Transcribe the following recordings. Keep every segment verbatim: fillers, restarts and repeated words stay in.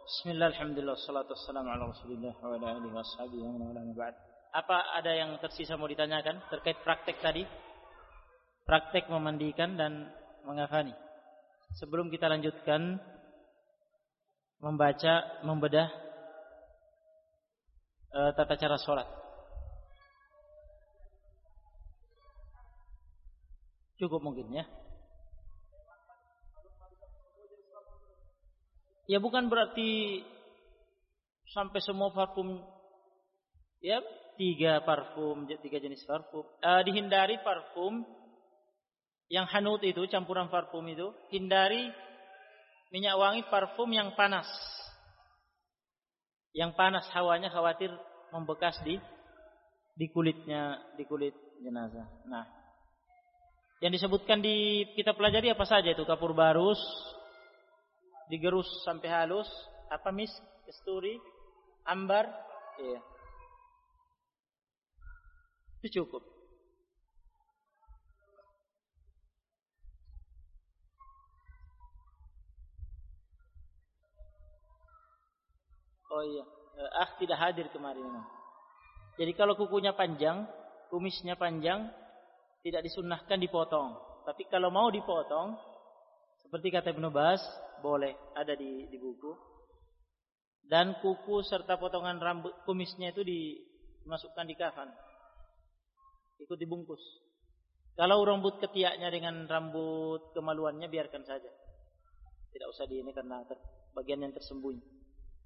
Bismillah, alhamdulillah, wassalatu wassalamu ala rasulillah wa ala alihi wa ashabihi wa man wala ba'd. Apa ada yang tersisa mau ditanyakan terkait praktek tadi? Praktek memandikan dan menghafani. Sebelum kita lanjutkan membaca, membedah uh, tata cara sholat. Cukup mungkin ya. Ya bukan berarti sampai semua parfum, ya tiga parfum, tiga jenis parfum. Uh, dihindari parfum yang hanut itu, campuran parfum itu. Hindari minyak wangi parfum yang panas. Yang panas hawanya khawatir membekas di di kulitnya, di kulit jenazah. Nah, yang disebutkan di kita pelajari apa saja itu? Kapur barus, digerus sampai halus, apa mis, kasturi, ambar, iya. Itu cukup. Oh iya, ah tidak hadir kemarin. Jadi kalau kukunya panjang, kumisnya panjang, tidak disunnahkan dipotong. Tapi kalau mau dipotong, seperti kata Ibnu Baz, boleh, ada di, di buku. Dan kuku serta potongan rambut kumisnya itu dimasukkan di kafan, ikut dibungkus. Kalau rambut ketiaknya dengan rambut kemaluannya biarkan saja, tidak usah di ini karena ter, bagian yang tersembunyi.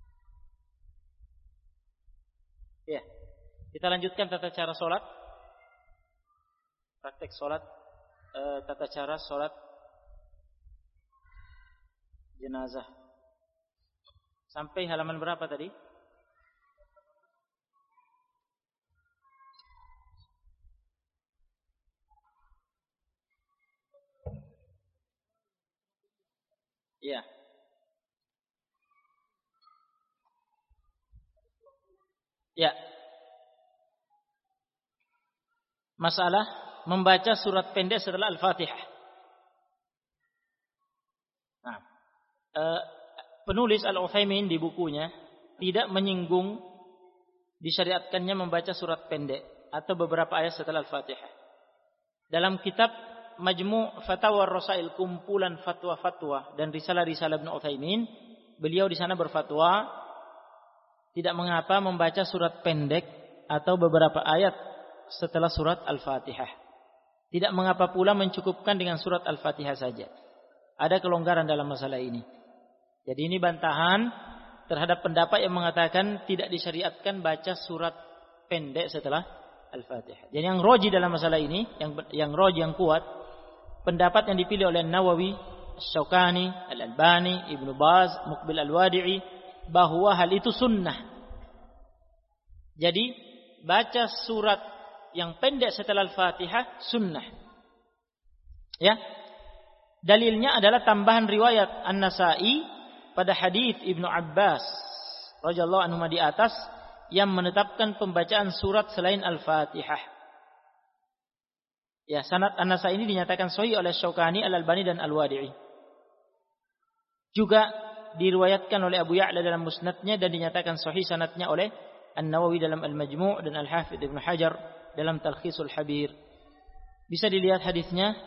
Ya, kita lanjutkan tata cara sholat. Praktek sholat, eh, tata cara sholat jenazah. Sampai halaman berapa tadi? Ya. Ya. Masalah membaca surat pendek setelah Al-Fatihah. Nah, eh, penulis Al-Utsaimin di bukunya tidak menyinggung disyariatkannya membaca surat pendek atau beberapa ayat setelah Al-Fatihah. Dalam kitab Majmu' Fatawa Rasail, kumpulan fatwa-fatwa dan risalah-risalah Ibnu Utsaimin, beliau di sana berfatwa tidak mengapa membaca surat pendek atau beberapa ayat setelah surat Al-Fatihah. Tidak mengapa pula mencukupkan dengan surat Al-Fatihah saja. Ada kelonggaran dalam masalah ini. Jadi ini bantahan terhadap pendapat yang mengatakan tidak disyariatkan baca surat pendek setelah Al-Fatihah. Jadi yang roji dalam masalah ini, yang yang roji yang kuat, pendapat yang dipilih oleh Nawawi, Syaukani, Al-Albani, Ibnu Baz, Muqbil Al-Wadi'i, bahwa hal itu sunnah. Jadi baca surat yang pendek setelah Al-Fatihah sunnah. Ya. Dalilnya adalah tambahan riwayat An-Nasa'i pada hadis Ibnu Abbas radhiyallahu anhu di atas yang menetapkan pembacaan surat selain Al-Fatihah. Ya, sanad An-Nasa'i ini dinyatakan sahih oleh Syaukani, Al-Albani dan Al-Wadi'i. Juga diriwayatkan oleh Abu Ya'la dalam Musnadnya dan dinyatakan sahih sanadnya oleh An-Nawawi dalam Al-Majmu' dan Al-Hafidz Ibnu Hajar dalam Talkhisul Habir. Bisa dilihat hadisnya.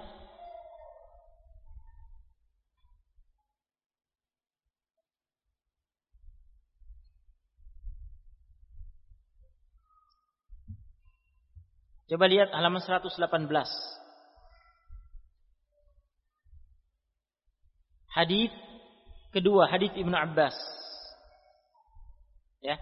Coba lihat halaman seratus delapan belas. Hadis kedua, hadis Ibnu Abbas. Ya.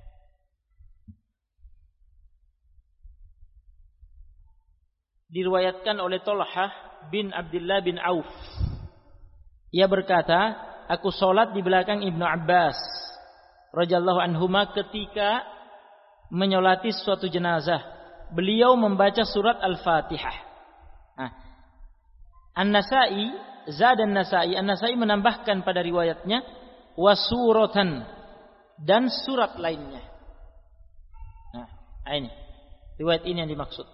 Diriwayatkan oleh Thalhah bin Abdullah bin Auf. Ia berkata, aku sholat di belakang Ibnu Abbas radhiyallahu anhuma ketika menyolati suatu jenazah. Beliau membaca surat Al-Fatihah. Nah, An-Nasa'i, Zad An-Nasa'i, An-Nasa'i menambahkan pada riwayatnya wasuratan dan surat lainnya. Nah, ini riwayat ini yang dimaksud.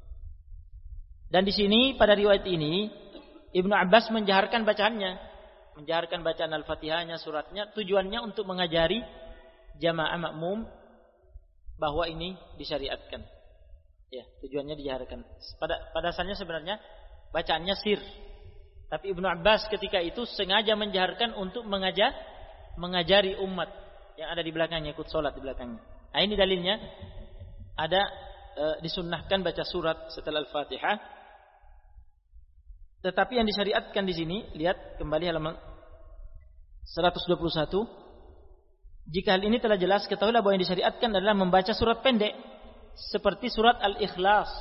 Dan di sini pada riwayat ini Ibnu Abbas menjaharkan bacaannya. menjaharkan bacaan Al-Fatihahnya, suratnya, tujuannya untuk mengajari jamaah makmum bahwa ini disyariatkan. Ya, tujuannya dijaharkan. Pada pada asalnya sebenarnya bacaannya sir. Tapi Ibnu Abbas ketika itu sengaja menjaharkan untuk mengajar mengajari umat yang ada di belakangnya, ikut sholat di belakangnya. Nah, ini dalilnya ada e, disunnahkan baca surat setelah Al-Fatihah. Tetapi yang disyariatkan di sini, lihat kembali halaman seratus dua puluh satu. Jika hal ini telah jelas, ketahuilah bahwa yang disyariatkan adalah membaca surat pendek seperti surat Al-Ikhlas,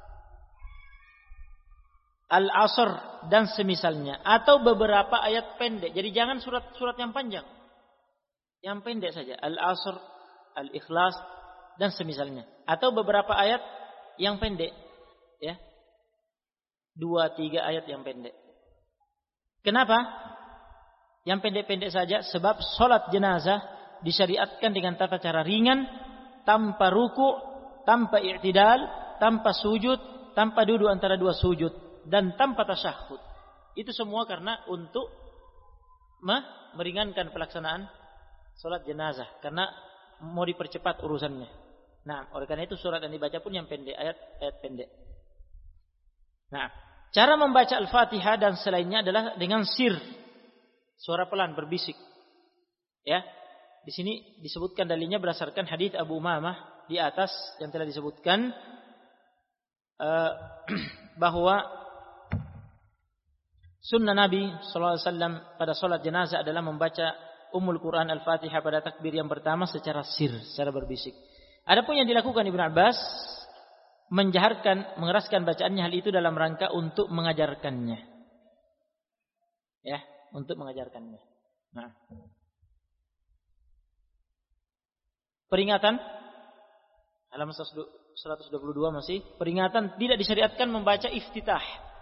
Al-Asr dan semisalnya, atau beberapa ayat pendek. Jadi jangan surat-surat yang panjang, yang pendek saja. Al-Asr, Al-Ikhlas dan semisalnya, atau beberapa ayat yang pendek, ya, dua tiga ayat yang pendek. Kenapa? Yang pendek-pendek saja, sebab sholat jenazah disyariatkan dengan tata cara ringan, tanpa ruku, tanpa i'tidal, tanpa sujud, tanpa duduk antara dua sujud, dan tanpa tasyahud. Itu semua karena untuk meringankan pelaksanaan sholat jenazah, karena mau dipercepat urusannya. Nah, oleh karena itu surat yang dibaca pun yang pendek, ayat-ayat pendek. Nah, cara membaca Al-Fatihah dan selainnya adalah dengan sir, suara pelan, berbisik. Ya, di sini disebutkan dalilnya berdasarkan hadis Abu Umamah di atas yang telah disebutkan uh, bahwa sunnah Nabi sallallahu alaihi wasallam pada salat jenazah adalah membaca Ummul Quran Al-Fatihah pada takbir yang pertama secara sir, secara berbisik. Adapun yang dilakukan Ibnu Abbas menjaharkan, mengeraskan bacaannya, hal itu dalam rangka untuk mengajarkannya. Ya, untuk mengajarkannya. Nah. Peringatan halaman seratus dua puluh dua masih, peringatan tidak disyariatkan membaca iftitah.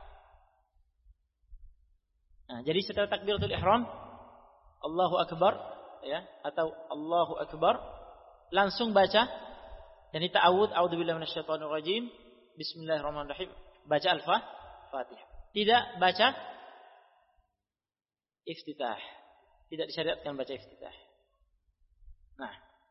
Nah, jadi setelah takbiratul ihram, Allahu Akbar, ya, atau Allahu Akbar, langsung baca dan ta'awudz, a'udzubillahi minasyaitonir rajim, bismillahirrahmanirrahim, baca Al-Fatihah. Tidak baca iftitah. Tidak disyariatkan baca iftitah. Nah,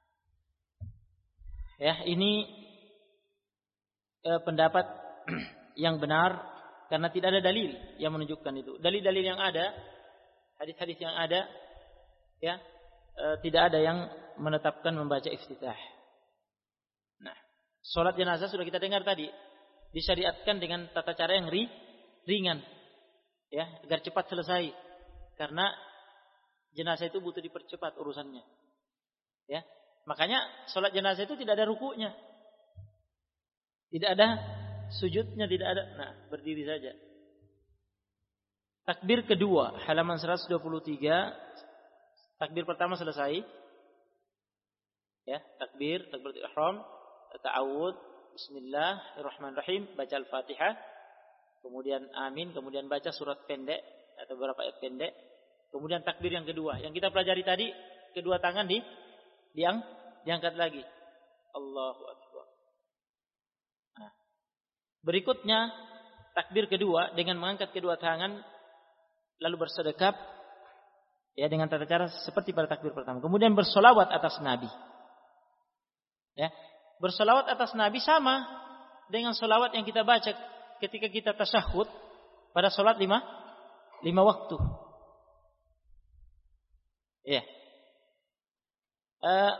ya, ini eh, pendapat yang benar karena tidak ada dalil yang menunjukkan itu. Dalil-dalil yang ada, hadis-hadis yang ada, ya, eh, tidak ada yang menetapkan membaca iftitah. Nah, sholat jenazah sudah kita dengar tadi, disyariatkan dengan tata cara yang ri, ringan, ya, agar cepat selesai. Karena jenazah itu butuh dipercepat urusannya, ya. Makanya sholat jenazah itu tidak ada rukuknya, tidak ada sujudnya, tidak ada. Nah, berdiri saja. Takbir kedua, halaman seratus dua puluh tiga. Takbir pertama selesai, ya, takbir, takbiratul ihram, ta'awudz, bismillahirrahmanirrahim, baca Al-Fatihah, kemudian amin, kemudian baca surat pendek atau beberapa ayat pendek, kemudian takbir yang kedua yang kita pelajari tadi, kedua tangan di yang diangkat lagi, Allahu Akbar. Nah, berikutnya takbir kedua dengan mengangkat kedua tangan lalu bersedekap, ya, dengan tata cara seperti pada takbir pertama. Kemudian bersolawat atas Nabi, ya, bersolawat atas Nabi sama dengan solawat yang kita baca ketika kita tasyahud pada solat lima lima waktu. Ya. Uh,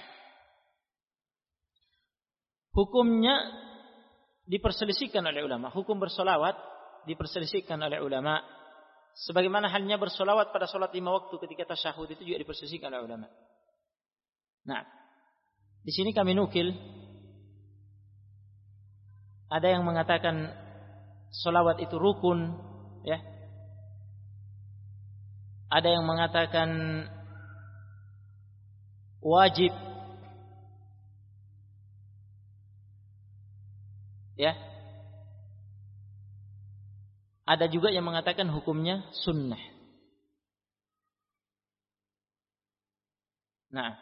hukumnya diperselisihkan oleh ulama. Hukum bersolawat diperselisihkan oleh ulama. Sebagaimana halnya bersolawat pada solat lima waktu ketika tasyahud itu juga diperselisihkan oleh ulama. Nah, di sini kami nukil, ada yang mengatakan solawat itu rukun, ya. Ada yang mengatakan wajib, ya. Ada juga yang mengatakan hukumnya sunnah. Nah,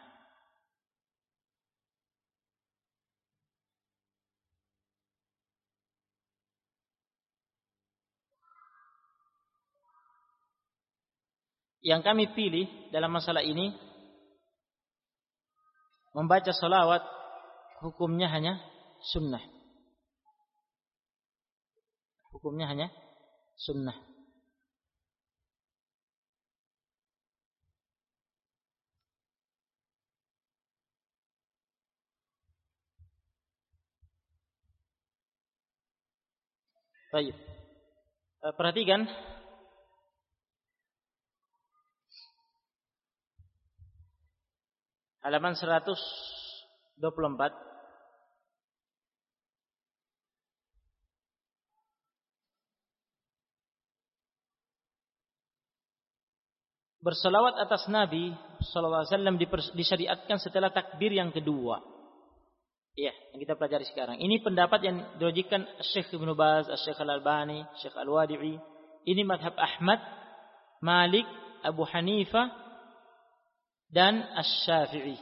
yang kami pilih dalam masalah ini, membaca salawat hukumnya hanya sunnah. Hukumnya hanya sunnah. Baik. Perhatikan halaman seratus dua puluh empat. Berselawat atas Nabi sallallahu alaihi wasallam disyariatkan setelah takbir yang kedua. Iya, yang kita pelajari sekarang. Ini pendapat yang diriwayatkan Syekh Ibnu Baz, Syekh Al-Albani, Syekh Al-Wadi'i. Ini madhab Ahmad, Malik, Abu Hanifah dan Asy-Syafi'i.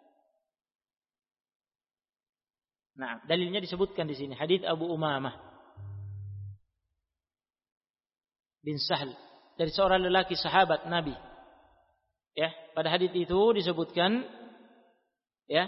Nah, dalilnya disebutkan di sini, hadis Abu Umamah bin Sahl dari seorang lelaki sahabat Nabi. Ya, pada hadis itu disebutkan ya,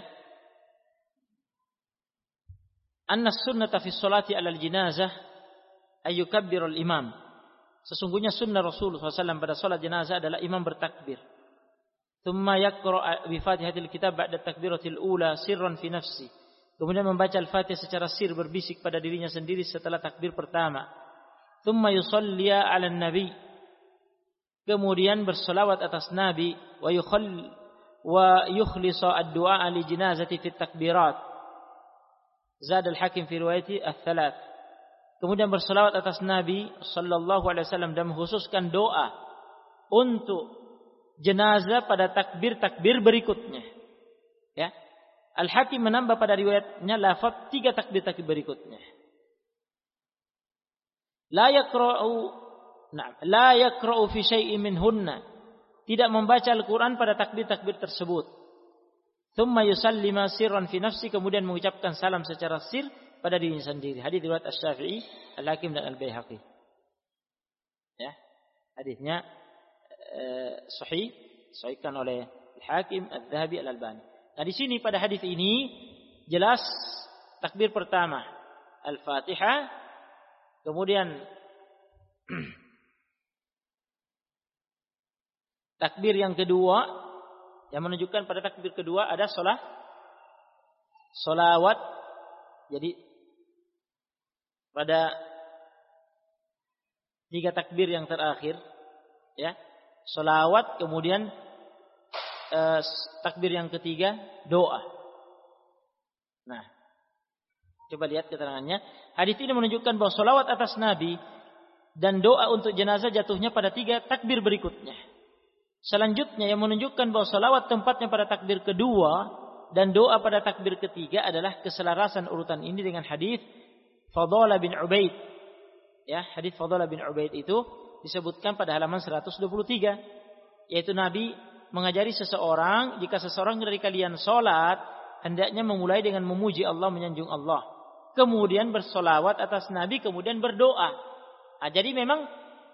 anna sunnata fi sholati 'alal jinazah ay yukabbirul imam. Sesungguhnya sunnah Rasulullah shallallahu alaihi wasallam pada salat jenazah adalah imam bertakbir. Tsumma yaqra bi Fatihatil kitab ba'da takbiratil ula sirran fi nafsi. Kemudian membaca Al-Fatihah secara sir berbisik pada dirinya sendiri setelah takbir pertama. Tsumma yusalliya 'alan nabi. Kemudian berselawat atas Nabi wa yukhall wa yukhlisa ad-du'a li janazati fi takbirat. Zad al-Hakim fi riwayati ats-tsalath. Kemudian berselawat atas Nabi sallallahu alaihi wasallam dan mengkhususkan doa untuk jenazah pada takbir-takbir berikutnya. Ya. Al-Hakim menambah pada riwayatnya lafaz tiga takbir-takbir berikutnya. La yaqra'u Nah, la yaqra'u fi syai'in minhunna. Tidak membaca Al-Qur'an pada takbir-takbir tersebut. Tsumma yusallima sirran fi nafsi, kemudian mengucapkan salam secara sir pada dirinya sendiri. Hadis riwayat Asy-Syafi'i, Al-Hakim dan Al-Baihaqi. Ya. Hadisnya eh, sahih, sahihkan oleh Al-Hakim, Adz-Dzahabi, Al-Albani. Nah, di sini pada hadis ini jelas takbir pertama Al-Fatihah, kemudian takbir yang kedua yang menunjukkan pada takbir kedua ada sholat sholawat. Jadi pada tiga takbir yang terakhir ya, sholawat, kemudian eh, takbir yang ketiga doa. Nah, coba lihat keterangannya. Hadis ini menunjukkan bahwa sholawat atas Nabi dan doa untuk jenazah jatuhnya pada tiga takbir berikutnya. Selanjutnya yang menunjukkan bahwa salawat tempatnya pada takbir kedua dan doa pada takbir ketiga adalah keselarasan urutan ini dengan hadis Fadhalah bin Ubaid. Ya, hadis Fadhalah bin Ubaid itu disebutkan pada halaman seratus dua puluh tiga, yaitu Nabi mengajari seseorang, jika seseorang dari kalian salat, hendaknya memulai dengan memuji Allah, menyanjung Allah, kemudian bersolawat atas Nabi, kemudian berdoa. Nah, jadi memang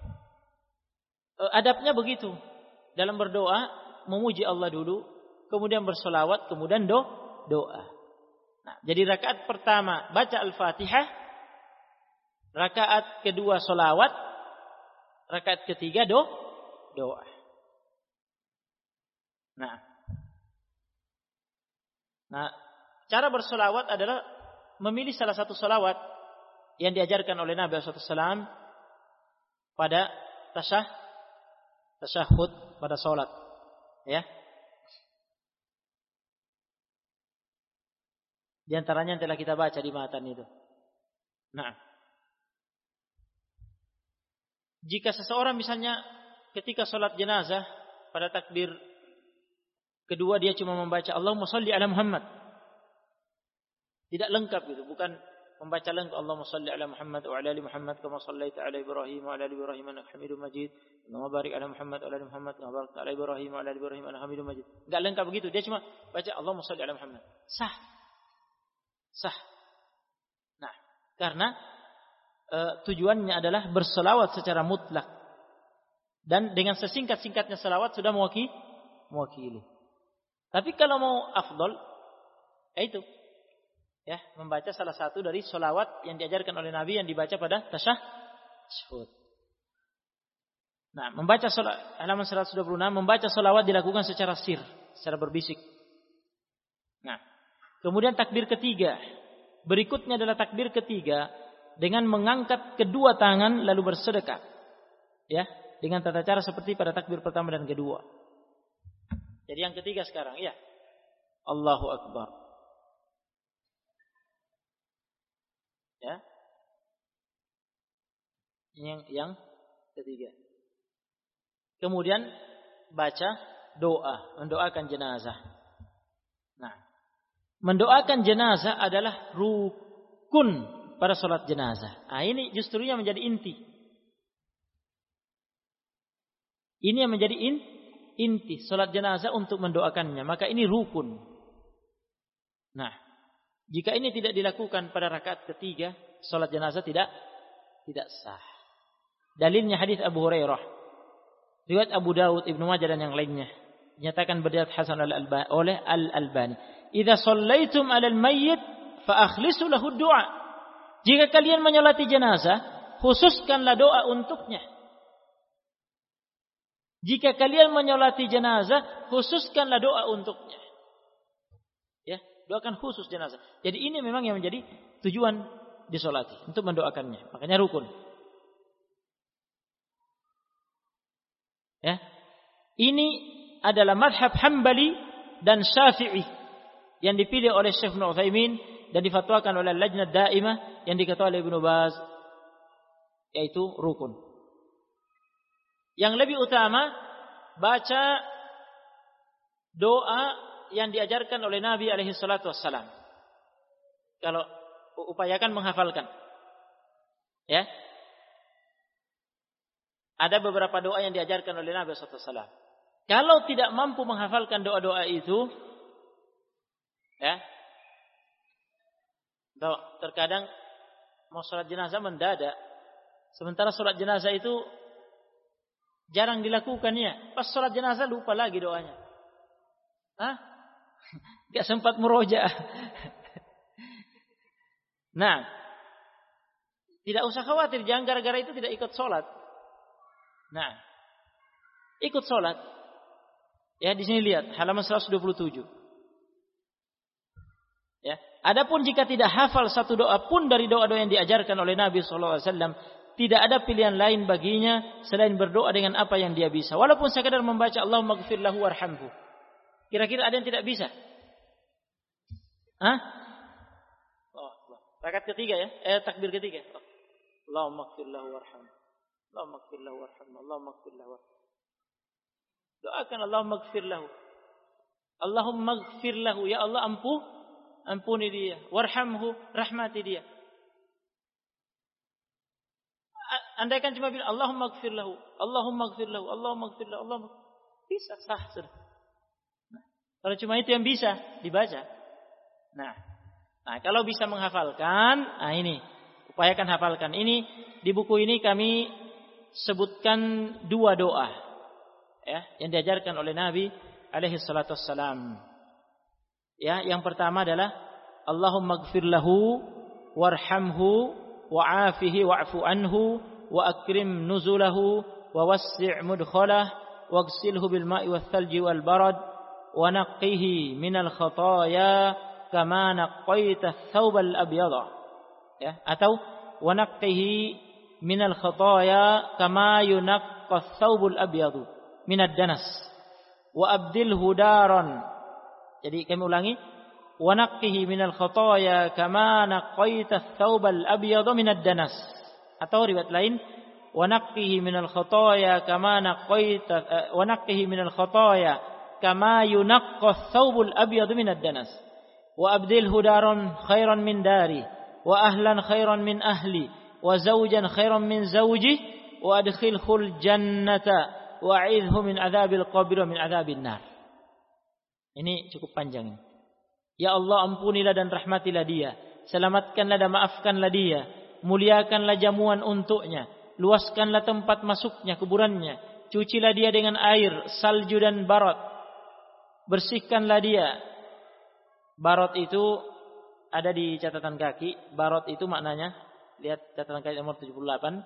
adabnya begitu. Dalam berdoa, memuji Allah dulu, kemudian bersolawat, kemudian do, doa. Nah, jadi rakaat pertama baca Al-Fatihah, rakaat kedua solawat, rakaat ketiga do, doa. Nah, nah, cara bersolawat adalah memilih salah satu solawat yang diajarkan oleh Nabi shallallahu alaihi wasallam pada tasyah, tasyahud pada salat, ya. Di antaranya yang telah kita baca di matan itu. Nah, jika seseorang misalnya ketika salat jenazah pada takbir kedua dia cuma membaca Allahumma shalli ala Muhammad, tidak lengkap gitu, bukan membaca lengkap Allahumma shalli ala Muhammad wa ala ali Muhammad kama shallaita ala Ibrahim wa ala ali Ibrahim innaka Hamidum Majid. Allahumma barik ala Muhammad wa ala ali Muhammad kama barakta ala Ibrahim wa ala ali Ibrahim innaka Hamidum Majid. Enggak lengkap begitu, dia cuma baca Allahumma shalli ala Muhammad. Sah. Sah. Nah, karena e, tujuannya adalah berselawat secara mutlak Dan dengan sesingkat-singkatnya salawat sudah mewakili. mewakili. Tapi kalau mau afdol, ya itu. Ya, membaca salah satu dari salawat yang diajarkan oleh Nabi yang dibaca pada tasyahud. Nah, membaca salat, halaman seratus dua puluh enam, membaca salawat dilakukan secara sir, secara berbisik. Nah, kemudian takbir ketiga. Berikutnya adalah takbir ketiga dengan mengangkat kedua tangan lalu bersedekah. Ya, dengan tata cara seperti pada takbir pertama dan kedua. Jadi yang ketiga sekarang, ya. Allahu Akbar. Ya. Yang yang ketiga. Kemudian baca doa, mendoakan jenazah. Nah, mendoakan jenazah adalah rukun pada salat jenazah. Nah, ini justru yang menjadi inti. Ini yang menjadi in, inti salat jenazah untuk mendoakannya, maka ini rukun. Nah, jika ini tidak dilakukan pada rakaat ketiga, salat jenazah tidak tidak sah. Dalilnya hadis Abu Hurairah, riwayat Abu Dawud, Ibnu Majah dan yang lainnya, dinyatakan berdasar hasan oleh Al-Albani. "Idza shallaitum 'alal mayyit fa akhlisu lahu du'a." Jika kalian menyolati jenazah, khususkanlah doa untuknya. Jika kalian menyolati jenazah, khususkanlah doa untuknya. Ya, doakan khusus jenazah. Jadi ini memang yang menjadi tujuan disolati, untuk mendoakannya. Makanya rukun. Ya. Ini adalah madhab Hambali dan Syafi'i yang dipilih oleh Syekh Ibnu Utsaimin dan difatwakan oleh Lajnah Daimah yang diketuai oleh Ibnu Baz, yaitu rukun. Yang lebih utama baca doa yang diajarkan oleh Nabi alaihi salatu wassalam. Kalau upayakan menghafalkan. Ya. Ada beberapa doa yang diajarkan oleh Nabi sallallahu alaihi wasallam. Kalau tidak mampu menghafalkan doa-doa itu, ya. Terkadang mau salat jenazah mendadak. Sementara salat jenazah itu jarang dilakukannya. Pas salat jenazah lupa lagi doanya. Hah? Gak sempat murojaah. Nah, tidak usah khawatir, jangan gara-gara itu tidak ikut salat. Nah, ikut salat. Ya, di sini lihat halaman seratus dua puluh tujuh. Ya, adapun jika tidak hafal satu doa pun dari doa-doa yang diajarkan oleh Nabi sallallahu alaihi wasallam, tidak ada pilihan lain baginya selain berdoa dengan apa yang dia bisa. Walaupun sekadar membaca Allahumma ighfir lahu warhamhu. Kira-kira ada yang tidak bisa? Hah? Oh, rakaat ketiga ya, eh takbir ketiga. Oh. Allahumma ighfir lahu warhamhu. Allahumma ighfir lahu warhamhu. Allahumma ighfir lahu. Doakan Allahumma ighfir lahu. Allahumma ighfir lahu, ya Allah ampu, ampuni dia. Warhamhu, rahmati dia. Andaikan cuma bilang Allahumma ighfir lahu, Allahumma ighfir lahu, Allahumma ighfir lahu, Allahumma, bisa sah sudah. Nah, kalau cuma itu yang bisa dibaca. Nah, nah kalau bisa menghafalkan, nah ini upayakan hafalkan. Ini di buku ini kami sebutkan dua doa, ya, yang diajarkan oleh Nabi alaihi salatu wassalam. Ya, yang pertama adalah Allahumma ighfir lahu warhamhu wa'afihi wa'fu anhu wa akrim nuzulahu wa wassi' mudkhalah waghsilhu bil ma'i wath thalji wal barad wa naqqihi minal khataaya kama naqqaita ath-thawb al abyada. Ya, atau wa naqqihi minal khataaya kama yunaqqa ath-thawb al abyadu minad danas wa abdilhu daran. Jadi kami ulangi, wa naqqihi minal khataaya kama naqqaita ath-thawb al abyada minad danas. Atau riwayat lain, wa naqqihi minal khataaya kama naqqaita wa naqqihi minal khataaya kama yunaqqa ath-thawb al abyadu minad danas. Wa abdilhu daran khairan min dari wa ahlan khairan min ahli wa zawjan khairan min zawji wa adkhilhu al-jannata wa a'idhu min adzabil qabr wa min adzabil nar. Ini cukup panjang. Ya Allah, ampunilah dan rahmatilah dia, selamatkanlah dan maafkanlah dia, muliakanlah jamuan untuknya, luaskanlah tempat masuknya kuburannya, cucilah dia dengan air, salju dan barot. Bersihkanlah dia. Barot itu ada di catatan kaki. Barot itu maknanya, lihat catatan kaki nomor tujuh puluh delapan.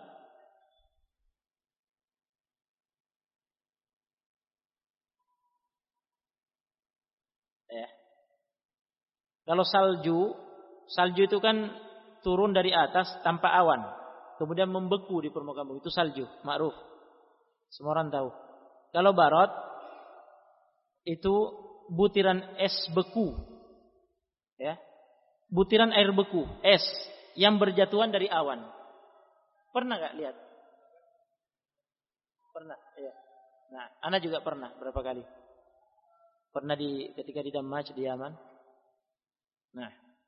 Ya. Kalau salju, salju itu kan turun dari atas tanpa awan, kemudian membeku di permukaan bumi, itu salju, ma'ruf. Semua orang tahu. Kalau barot itu butiran es beku. Ya. Butiran air beku, es yang berjatuhan dari awan. Pernah enggak lihat? Pernah, ya. Nah, ana juga pernah berapa kali. Pernah di ketika di Damaj di Yaman. Nah,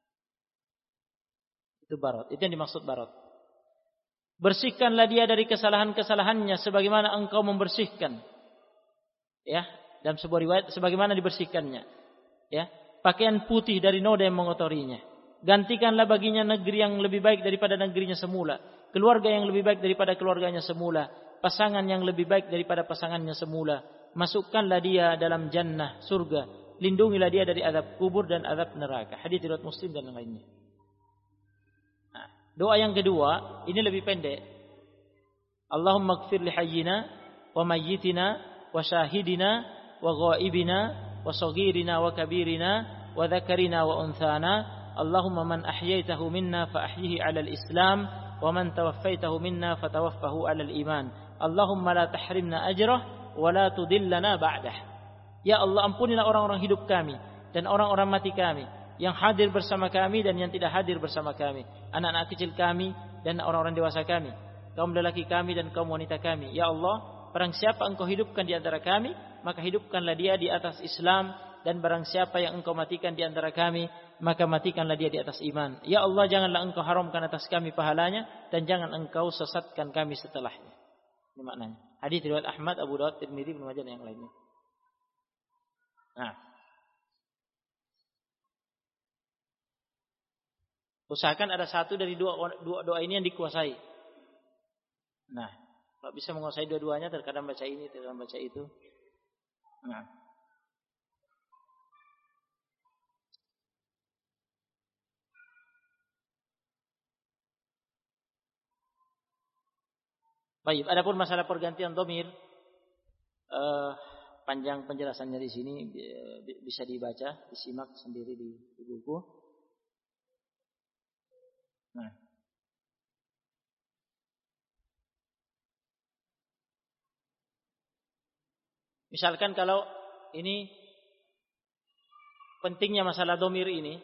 itu barot. Itu yang dimaksud barot. Bersihkanlah dia dari kesalahan-kesalahannya sebagaimana engkau membersihkan. Ya, dalam sebuah riwayat sebagaimana dibersihkannya. Ya, pakaian putih dari noda yang mengotorinya. Gantikanlah baginya negeri yang lebih baik daripada negerinya semula, keluarga yang lebih baik daripada keluarganya semula, pasangan yang lebih baik daripada pasangannya semula. Masukkanlah dia dalam jannah, surga. Lindungilah dia dari azab kubur dan azab neraka. Hadits riwayat Muslim dan yang lainnya. Nah, doa yang kedua ini lebih pendek. Allahumma ighfir li hayyina wa mayyitina wa syahidina wa ghaibina wa saghirina wa kabirina wa dzakarina wa unthana. Allahumma man ahyaitahu minna fa ahyihi 'ala al-islam wa man tawaffaitahu minna fa tawaffahu 'ala al-iman. Allahumma la tahrimna ajrah wa la tudillana ba'dah. Ya Allah, ampunilah orang-orang hidup kami dan orang-orang mati kami, yang hadir bersama kami dan yang tidak hadir bersama kami, anak-anak kecil kami dan orang-orang dewasa kami, kaum lelaki kami dan kaum wanita kami. Ya Allah, barang siapa engkau hidupkan di antara kami, maka hidupkanlah dia di atas Islam, dan barang siapa yang engkau matikan di antara kami, maka matikanlah dia di atas iman. Ya Allah, janganlah engkau haramkan atas kami pahalanya, dan jangan engkau sesatkan kami setelahnya. Ini maknanya. Hadis riwayat Ahmad, Abu Dawud, Tirmidzi, Ibnu Majah dan yang lainnya. Nah, usahakan ada satu dari dua, dua doa ini yang dikuasai. Nah, kalau bisa menguasai dua-duanya, terkadang baca ini, terkadang baca itu. Nah, baik. Adapun masalah pergantian dhamir, eh, panjang penjelasannya di sini, bisa dibaca, disimak sendiri di, di buku. Nah, misalkan kalau ini pentingnya masalah dhamir ini,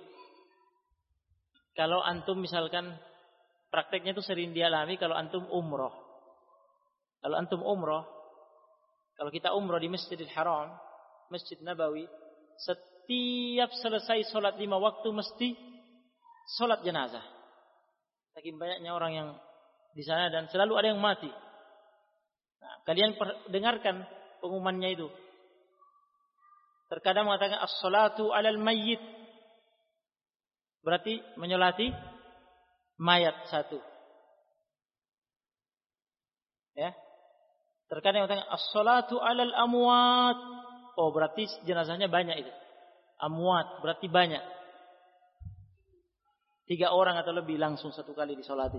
kalau antum misalkan prakteknya itu sering dialami kalau antum umroh. Kalau antum umroh, kalau kita umroh di Masjidil Haram, Masjid Nabawi, setiap selesai sholat lima waktu mesti sholat jenazah. Saking banyaknya orang yang di sana dan selalu ada yang mati. Nah, kalian dengarkan pengumumannya itu. Terkadang mengatakan as-salatu 'alal mayyit. Berarti menyolati mayat satu. Ya. Terkadang mengatakan as-salatu 'alal amwat. Oh, berarti jenazahnya banyak itu. Amwat berarti banyak. Tiga orang atau lebih langsung satu kali disolati.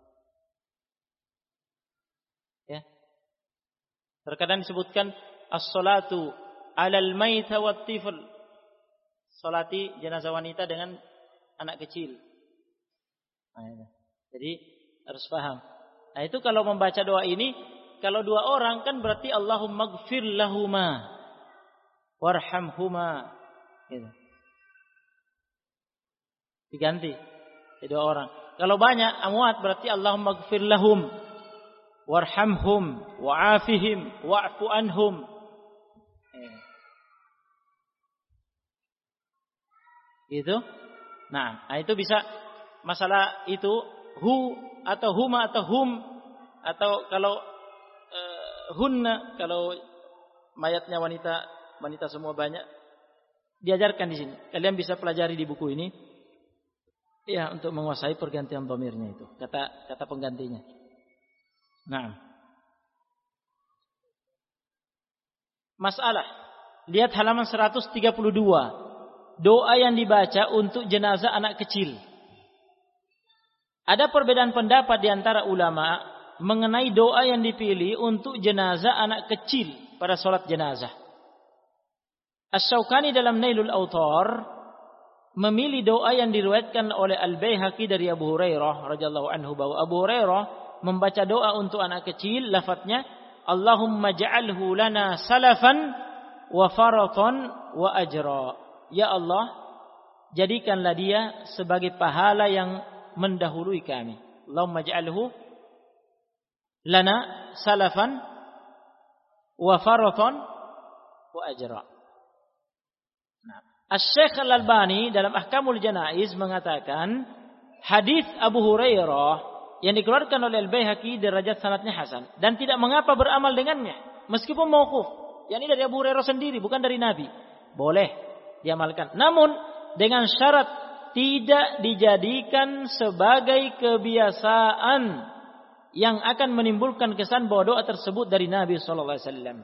Ya. Terkadang disebutkan as-salatu 'alal maita wat tifl. Salati jenazah wanita dengan anak kecil. Nah, jadi harus paham. Nah, itu kalau membaca doa ini, kalau dua orang kan berarti Allahumma ighfir lahuma warhamhuma. Gitu. Diganti. Jadi dua orang. Kalau banyak amwat berarti Allahumma ighfir lahum warhamhum wa'afihim wa'fu anhum. Gitu. Nah, itu bisa masalah itu hu atau huma atau hum, atau kalau uh, hunna kalau mayatnya wanita, wanita semua banyak, diajarkan di sini. Kalian bisa pelajari di buku ini. Ya, untuk menguasai pergantian dhamirnya itu, kata kata penggantinya. Nah, Masalah. Lihat halaman seratus tiga puluh dua. Doa yang dibaca untuk jenazah anak kecil. Ada perbedaan pendapat di antara ulama mengenai doa yang dipilih untuk jenazah anak kecil pada salat jenazah. Asy-Syaukani dalam Nailul Autar memilih doa yang diriwayatkan oleh Al-Baihaqi dari Abu Hurairah radhiyallahu anhu bahwa Abu Hurairah membaca doa untuk anak kecil, lafadznya Allahumma ja'alhu lana salafan wa faratan wa ajra. Ya Allah, jadikanlah dia sebagai pahala yang mendahului kami. Allahumma ja'alhu lana salafan wa faratan wa ajra. Nah, Asy-Syaikh Al-Albani dalam Ahkamul Janaiz mengatakan hadis Abu Hurairah yang dikeluarkan oleh Al-Baihaqi derajat sanadnya hasan dan tidak mengapa beramal dengannya meskipun mauquf. Yang ini dari Abu Hurairah sendiri, bukan dari Nabi. Boleh diamalkan. Namun dengan syarat tidak dijadikan sebagai kebiasaan yang akan menimbulkan kesan bahwa doa tersebut dari Nabi sallallahu alaihi wasallam.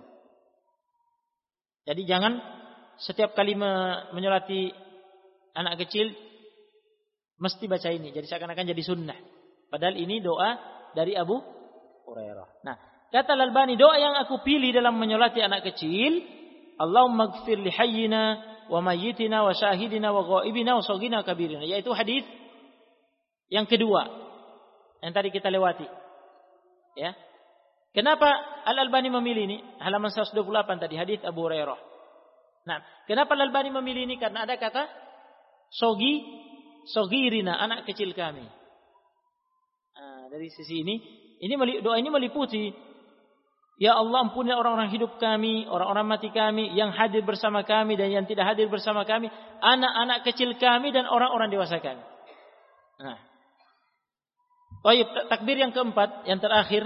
Jadi jangan setiap kali menyolati anak kecil mesti baca ini. Jadi seakan-akan jadi sunnah. Padahal ini doa dari Abu Hurairah. Nah, kata Al-Albani, doa yang aku pilih dalam menyolati anak kecil, Allahumma ighfir li hayyina wa mayyitina wa syahidina wa ghaibina wa saghina kabirina, yaitu hadis yang kedua yang tadi kita lewati. Ya. Kenapa Al-Albani memilih ini? Halaman seratus dua puluh delapan tadi hadis Abu Hurairah. Nah, kenapa Al-Albani memilih ini? Karena ada kata sogi, sogirina, anak kecil kami. Nah, dari sisi ini, ini doa ini meliputi, ya Allah ampuni orang-orang hidup kami, orang-orang mati kami, yang hadir bersama kami dan yang tidak hadir bersama kami, anak-anak kecil kami dan orang-orang dewasa kami. Nah, baik, takbir yang keempat, yang terakhir.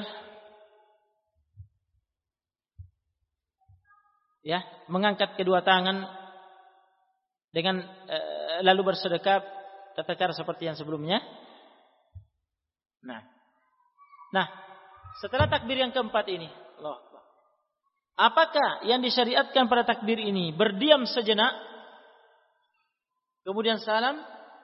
Ya, mengangkat kedua tangan dengan e, lalu bersedekap tata cara seperti yang sebelumnya. Nah, nah setelah takbir yang keempat ini, Allah, apakah yang disyariatkan pada takbir ini berdiam sejenak, kemudian salam,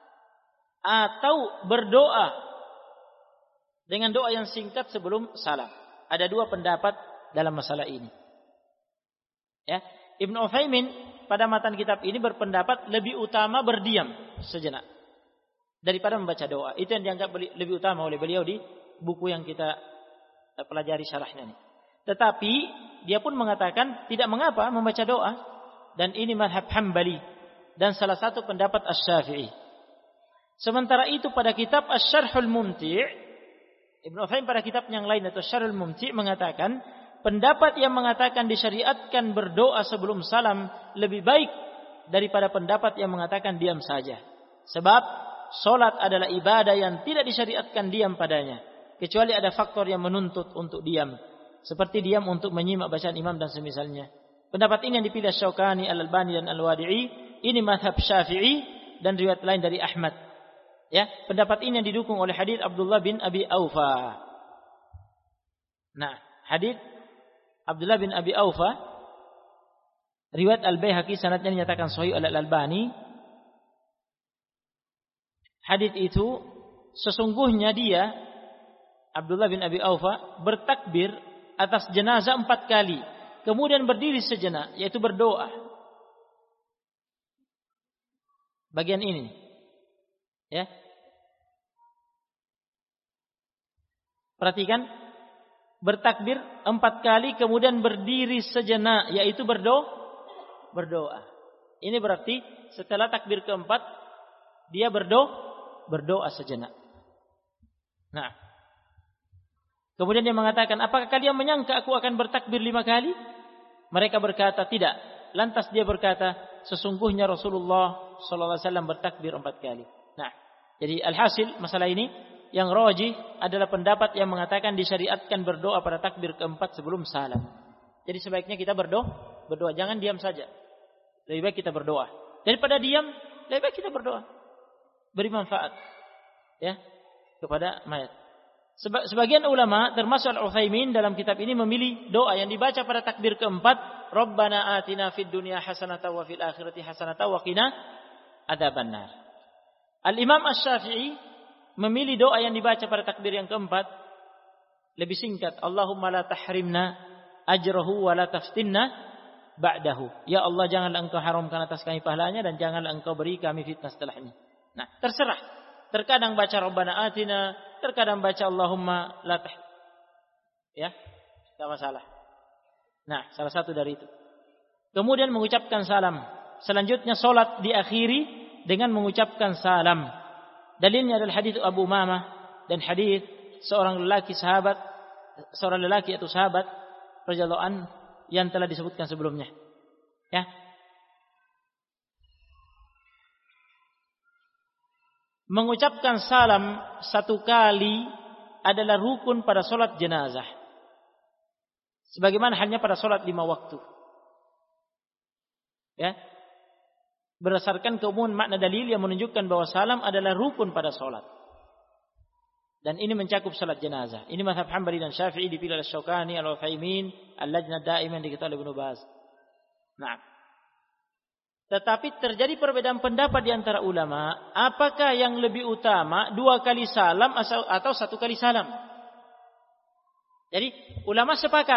atau berdoa dengan doa yang singkat sebelum salam? Ada dua pendapat dalam masalah ini. Ya, Ibnu Utsaimin pada matan kitab ini berpendapat lebih utama berdiam sejenak daripada membaca doa. Itu yang dianggap lebih utama oleh beliau di buku yang kita pelajari syarahnya ini. Tetapi dia pun mengatakan tidak mengapa membaca doa, dan ini mazhab Hambali dan salah satu pendapat Asy-Syafi'i. Sementara itu pada kitab Asy-Syarhul Mumti', Ibnu Utsaimin pada kitab yang lain atau Syarhul Mumti' mengatakan pendapat yang mengatakan disyariatkan berdoa sebelum salam lebih baik daripada pendapat yang mengatakan diam saja. Sebab salat adalah ibadah yang tidak disyariatkan diam padanya, kecuali ada faktor yang menuntut untuk diam, seperti diam untuk menyimak bacaan imam dan semisalnya. Pendapat ini yang dipilih Syaukani, Al-Albani dan Al-Wadi'i. Ini mazhab Syafi'i dan riwayat lain dari Ahmad. Ya, pendapat ini yang didukung oleh hadis Abdullah bin Abi Aufa. Nah, hadis Abdullah bin Abi Aufa, riwayat Al-Baihaqi, sanadnya dinyatakan sahih oleh Al-Albani. Hadis itu sesungguhnya dia, Abdullah bin Abi Aufa, bertakbir atas jenazah empat kali, kemudian berdiri sejenak, yaitu berdoa. Bagian ini, ya. Perhatikan, bertakbir empat kali kemudian berdiri sejenak, yaitu berdoa. Berdoa. Ini berarti setelah takbir keempat dia berdoa, berdoa sejenak. Nah, kemudian dia mengatakan, apakah kalian menyangka aku akan bertakbir lima kali? Mereka berkata tidak. Lantas dia berkata, sesungguhnya Rasulullah sallallahu alaihi wasallam bertakbir empat kali. Nah, jadi alhasil masalah ini yang rajih adalah pendapat yang mengatakan disyariatkan berdoa pada takbir keempat sebelum salam. Jadi sebaiknya kita berdoa, berdoa, jangan diam saja. Lebih baik kita berdoa. Daripada diam, lebih baik kita berdoa. Beri manfaat, ya, kepada mayat. Sebagian ulama termasuk Al-Utsaimin dalam kitab ini memilih doa yang dibaca pada takbir keempat Rabbana atina fid dunya hasanatan wa fil akhirati hasanatan wa qina adzabannar. Al-Imam Asy-Syafi'i memilih doa yang dibaca pada takbir yang keempat lebih singkat, Allahumma la tahrimna ajrahu wa la taftinna ba'dahu. Ya Allah, janganlah engkau haramkan atas kami pahalanya dan janganlah engkau beri kami fitnah setelahnya. Nah, terserah. Terkadang baca Rabbana atina, terkadang baca Allahumma la tah. Ya, tidak masalah. Nah, salah satu dari itu. Kemudian mengucapkan salam. Selanjutnya salat diakhiri dengan mengucapkan salam. Dalilnya adalah hadis Abu Umamah dan hadis seorang lelaki sahabat, seorang lelaki atau sahabat radhiyallahu an yang telah disebutkan sebelumnya. Ya. Mengucapkan salam satu kali adalah rukun pada solat jenazah. Sebagaimana halnya pada solat lima waktu. Ya. Berdasarkan keumuman makna dalil yang menunjukkan bahwa salam adalah rukun pada solat. Dan ini mencakup salat jenazah. Ini mazhab Hanbali dan Syafi'i dipilih oleh Syaukani, Al-Utsaimin, Al-Lajnah Daimah yang diketahui oleh Ibnu Baz. Nah. Tetapi terjadi perbedaan pendapat di antara ulama, apakah yang lebih utama dua kali salam atau satu kali salam? Jadi ulama sepakat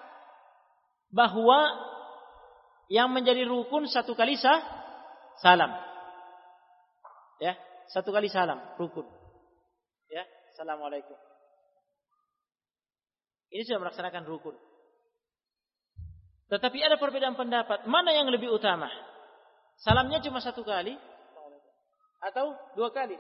bahwa yang menjadi rukun satu kali sah, salam. Ya, satu kali salam rukun. Ya, assalamualaikum. Ini sudah melaksanakan rukun. Tetapi ada perbedaan pendapat, mana yang lebih utama? Salamnya cuma satu kali atau dua kali?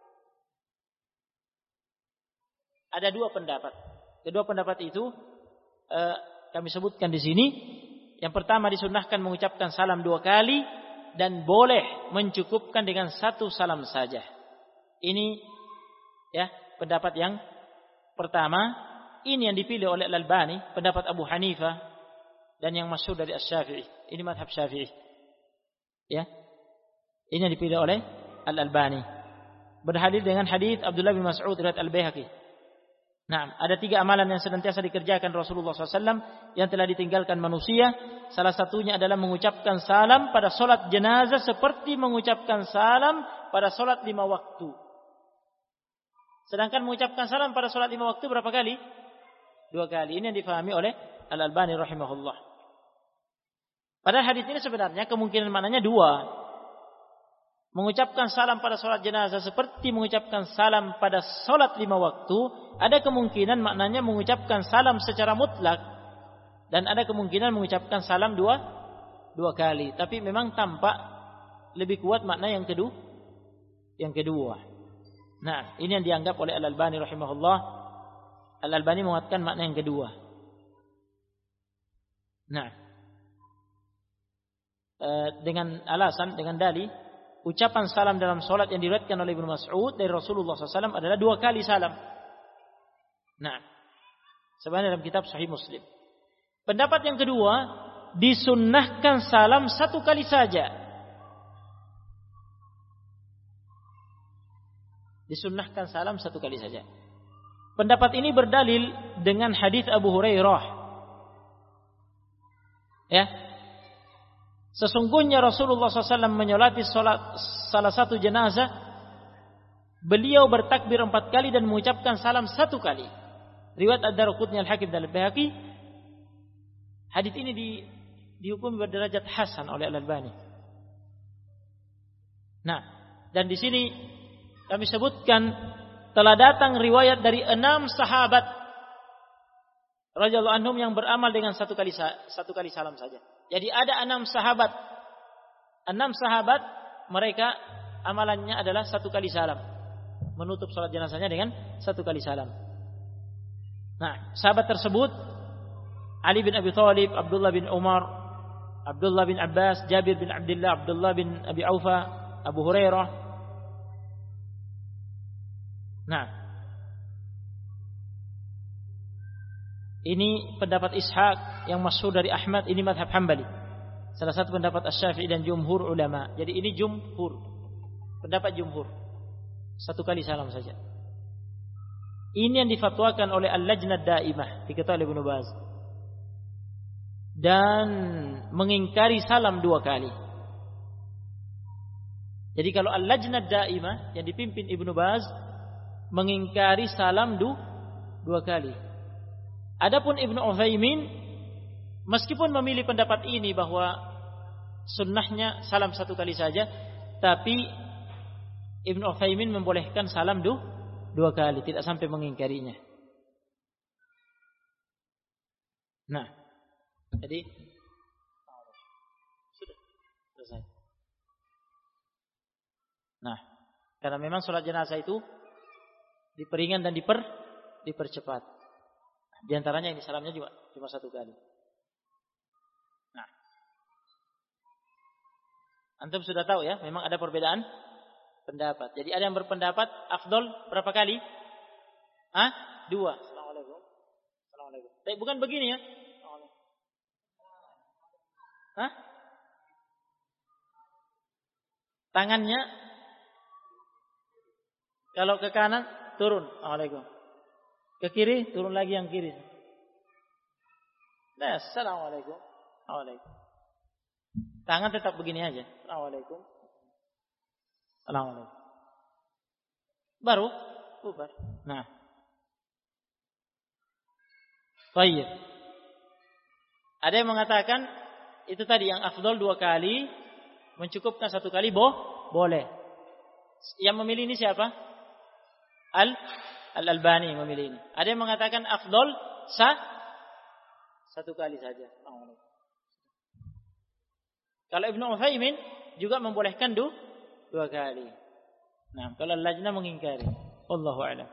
Ada dua pendapat. Kedua pendapat itu eh, kami sebutkan di sini. Yang pertama, disunnahkan mengucapkan salam dua kali dan boleh mencukupkan dengan satu salam saja. Ini ya pendapat yang pertama. Ini yang dipilih oleh Al-Albani, pendapat Abu Hanifah dan yang masyhur dari Asy-Syafi'i. Ini mazhab Syafi'i. Ya, ini yang dipilih oleh Al-Albani. Berdalil dengan hadis Abdullah bin Mas'ud riwayat Al-Baihaqi. Nah, ada tiga amalan yang senantiasa dikerjakan Rasulullah shallallahu alaihi wasallam yang telah ditinggalkan manusia. Salah satunya adalah mengucapkan salam pada solat jenazah seperti mengucapkan salam pada solat lima waktu. Sedangkan mengucapkan salam pada solat lima waktu berapa kali? Dua kali. Ini yang difahami oleh Al-Albani rahimahullah. Padahal hadis ini sebenarnya kemungkinan maknanya dua. Mengucapkan salam pada solat jenazah seperti mengucapkan salam pada solat lima waktu. Ada kemungkinan maknanya mengucapkan salam secara mutlak. Dan ada kemungkinan mengucapkan salam dua, dua kali. Tapi memang tampak lebih kuat makna yang kedua. Yang kedua. Nah, ini yang dianggap oleh Al-Albani rahimahullah. Al-Albani menguatkan makna yang kedua. Nah. Dengan alasan, dengan dalil, ucapan salam dalam solat yang diriwayatkan oleh Ibnu Mas'ud dari Rasulullah shallallahu alaihi wasallam adalah dua kali salam. Nah, sebenarnya dalam kitab Sahih Muslim. Pendapat yang kedua, disunnahkan salam satu kali saja. Disunnahkan salam satu kali saja. Pendapat ini berdalil dengan hadis Abu Hurairah. Ya. Sesungguhnya Rasulullah shallallahu alaihi wasallam menyolati salat salah satu jenazah. Beliau bertakbir empat kali dan mengucapkan salam satu kali. Riwayat Ad-Darqutni, Al-Hakim dan Al-Baihaqi. Hadis ini di, dihukumi berderajat hasan oleh Al-Albani. Nah, dan di sini kami sebutkan telah datang riwayat dari enam sahabat radhiyallahu anhum yang beramal dengan satu kali satu kali salam saja. Jadi ada enam sahabat, enam sahabat mereka amalannya adalah satu kali salam, menutup salat jenazahnya dengan satu kali salam. Nah, sahabat tersebut Ali bin Abi Thalib, Abdullah bin Umar, Abdullah bin Abbas, Jabir bin Abdullah, Abdullah bin Abi Aufa, Abu Hurairah. Nah, ini pendapat Ishaq yang masyhur dari Ahmad, ini mazhab Hanbali. Salah satu pendapat Asy-Syafi'i dan jumhur ulama. Jadi ini jumhur. Pendapat jumhur. Satu kali salam saja. Ini yang difatwakan oleh Al-Lajnah Daimah, diketahui oleh Ibnu Baz. dan mengingkari salam dua kali. Jadi kalau al-lajnah daimah yang dipimpin Ibnu Baz mengingkari salam du, dua kali. Adapun Ibnu Utsaimin meskipun memilih pendapat ini bahwa sunnahnya salam satu kali saja, tapi Ibnu Utsaimin membolehkan salam du, dua kali, tidak sampai mengingkarinya. Nah, jadi sudah selesai. Nah, karena memang sholat jenazah itu diperingan dan diper dipercepat. Di antaranya ini salamnya juga cuma satu kali. Nah, antum sudah tahu ya, memang ada perbedaan pendapat. Jadi ada yang berpendapat afdol berapa kali? Ah, dua. Assalamualaikum. Assalamualaikum. Tapi bukan begini ya. Hah? Tangannya kalau ke kanan turun. Assalamualaikum. Ke kiri turun lagi yang kiri. Nah, assalamualaikum. Assalamualaikum. Tangan tetap begini aja. Assalamualaikum. Assalamualaikum. Baru bubar. Nah. Baik. Ada yang mengatakan itu tadi yang afdol dua kali, mencukupkan satu kali boh, boleh. Yang memilih ini siapa? Al Al-Albani yang memilih ini. Ada yang mengatakan afdol sah satu kali saja. Kalau Ibnu Utsaimin juga membolehkan du, dua kali. Nah, kalau Lajnah mengingkari. Wallahu a'lam.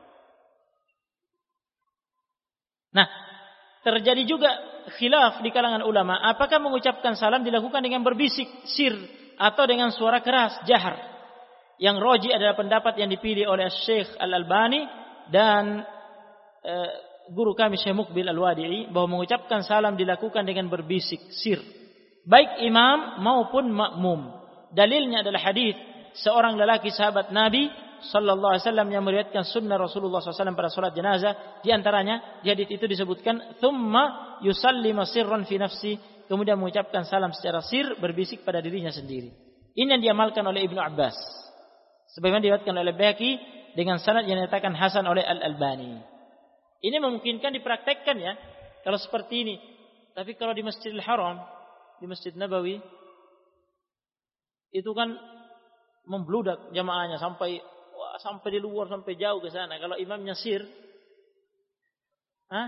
Nah, terjadi juga khilaf di kalangan ulama, apakah mengucapkan salam dilakukan dengan berbisik, sir, atau dengan suara keras, jahar. Yang roji adalah pendapat yang dipilih oleh Syekh Al-Albani dan e, guru kami Syekh Muqbil Al-Wadi'i, bahwa mengucapkan salam dilakukan dengan berbisik, sir, baik imam maupun makmum. Dalilnya adalah hadis seorang lelaki sahabat Nabi sallallahu alaihi wasallam yang meriwayatkan sunnah Rasulullah sallallahu alaihi wasallam pada salat jenazah. Di antaranya di hadis itu disebutkan thumma yusallimu sirran fi nafsi, kemudian mengucapkan salam secara sir, berbisik pada dirinya sendiri. Ini yang diamalkan oleh Ibnu Abbas, sebagaimana diriwayatkan oleh Baihaqi dengan sanad yang dinyatakan hasan oleh Al-Albani. Ini memungkinkan dipraktekkan ya kalau seperti ini. Tapi kalau di Masjidil Haram, di Masjid Nabawi, itu kan membludak jamaahnya sampai wah, sampai di luar, sampai jauh ke sana. Kalau imamnya sir, hah?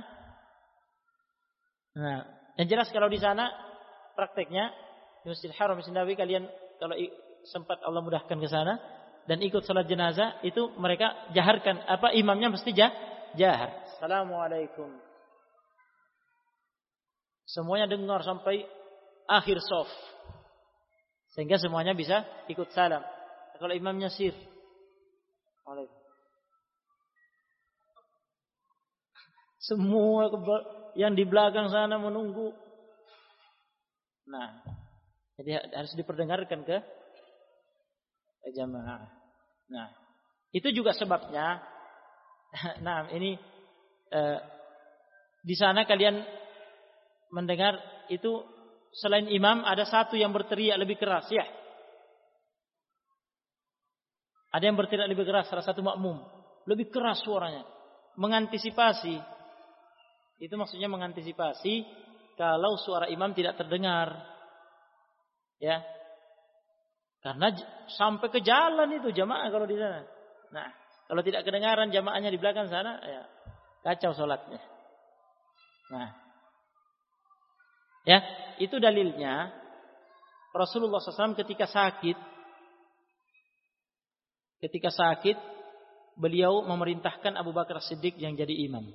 Nah, yang jelas kalau di sana prakteknya di Masjidil Haram, Masjid Nabawi, kalian kalau sempat Allah mudahkan ke sana dan ikut salat jenazah, itu mereka jaharkan apa imamnya mesti jah, jahar. Assalamualaikum. Semuanya dengar sampai akhir shaf. Sehingga semuanya bisa ikut salam. Kalau imamnya sir, semua yang di belakang sana menunggu. Nah, jadi harus diperdengarkan ke jamaah. Nah, itu juga sebabnya. Nah, ini eh, di sana kalian mendengar itu selain imam ada satu yang berteriak lebih keras, ya. Ada yang berteriak lebih keras, salah satu makmum lebih keras suaranya, mengantisipasi. Itu maksudnya mengantisipasi kalau suara imam tidak terdengar, ya. Karena sampai ke jalan itu jamaah kalau di sana. Nah, kalau tidak kedengaran jamaahnya di belakang sana, ya kacau sholatnya. Nah, ya itu dalilnya Rasulullah shallallahu alaihi wasallam ketika sakit, ketika sakit beliau memerintahkan Abu Bakar As-Siddiq yang jadi imam.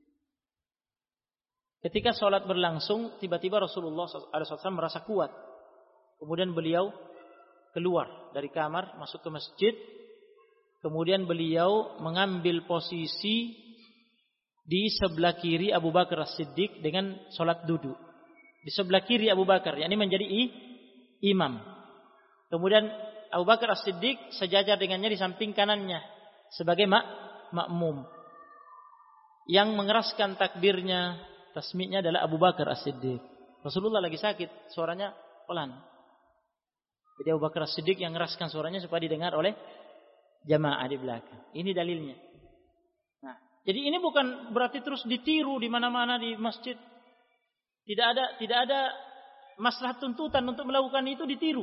Ketika sholat berlangsung, tiba-tiba Rasulullah shallallahu alaihi wasallam merasa kuat. Kemudian beliau keluar dari kamar, masuk ke masjid. Kemudian beliau mengambil posisi di sebelah kiri Abu Bakar As-Siddiq dengan sholat duduk. Di sebelah kiri Abu Bakar, yakni menjadi i, imam. Kemudian Abu Bakar As-Siddiq sejajar dengannya di samping kanannya sebagai mak, makmum. Yang mengeraskan takbirnya, tasmidnya adalah Abu Bakar As-Siddiq. Rasulullah lagi sakit, suaranya pelan. Jadi Abu Bakar Siddiq yang ngeraskan suaranya supaya didengar oleh jamaah di belakang. Ini dalilnya. Nah, jadi ini bukan berarti terus ditiru di mana-mana di masjid. Tidak ada tidak ada masalah tuntutan untuk melakukan itu ditiru.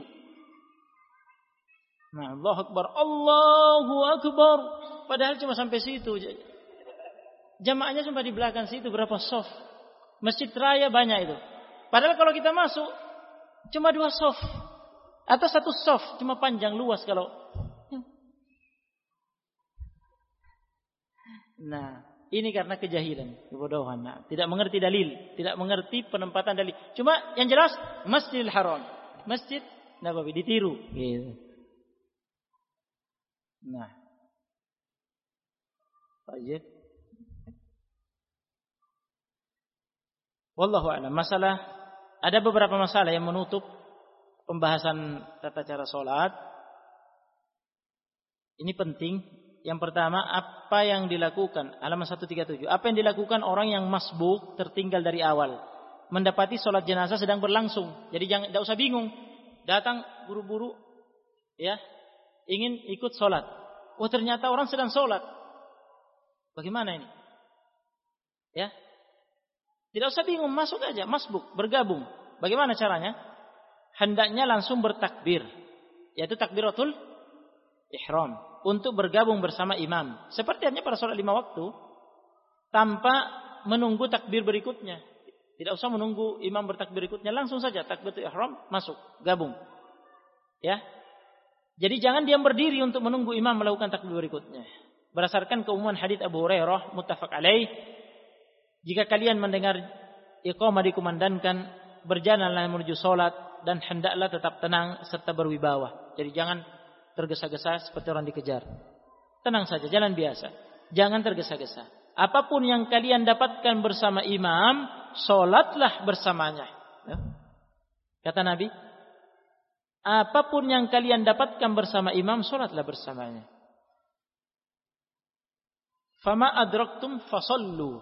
Nah, Allahu Akbar, Allahu Akbar. Padahal cuma sampai situ. Jamaahnya cuma di belakang situ berapa soft. Masjid raya banyak itu. Padahal kalau kita masuk cuma dua soft atau satu soft, cuma panjang luas kalau. Nah, ini karena kejahilan, kebodohan. Nah, tidak mengerti dalil, tidak mengerti penempatan dalil. Cuma yang jelas Masjidil Haram, Masjid Nabawi ditiru. Gitu. Nah, baik. Wallahu a'lam. Masalah ada beberapa masalah yang menutup pembahasan tata cara sholat. Ini penting. Yang pertama, apa yang dilakukan halaman seratus tiga puluh tujuh. Apa yang dilakukan orang yang masbuk tertinggal dari awal, mendapati sholat jenazah sedang berlangsung. Jadi jangan, tidak usah bingung. Datang buru-buru, ya, ingin ikut sholat. Oh ternyata orang sedang sholat. Bagaimana ini? Ya, tidak usah bingung, masuk aja, masbuk, bergabung. Bagaimana caranya? Hendaknya langsung bertakbir, yaitu takbiratul ihram, untuk bergabung bersama imam. Seperti hanya pada sholat lima waktu, tanpa menunggu takbir berikutnya. Tidak usah menunggu imam bertakbir berikutnya, langsung saja takbiratul ihram, masuk, gabung. Ya. Jadi jangan diam berdiri untuk menunggu imam melakukan takbir berikutnya. Berdasarkan keumuman hadits Abu Hurairah muttafaq alaih, jika kalian mendengar iqamah dikumandangkan, berjalanlah menuju salat dan hendaklah tetap tenang serta berwibawa. Jadi jangan tergesa-gesa seperti orang dikejar. Tenang saja, jalan biasa. Jangan tergesa-gesa. Apapun yang kalian dapatkan bersama imam, salatlah bersamanya. Ya. Kata Nabi, apapun yang kalian dapatkan bersama imam, salatlah bersamanya. Fama adraktum fasallu.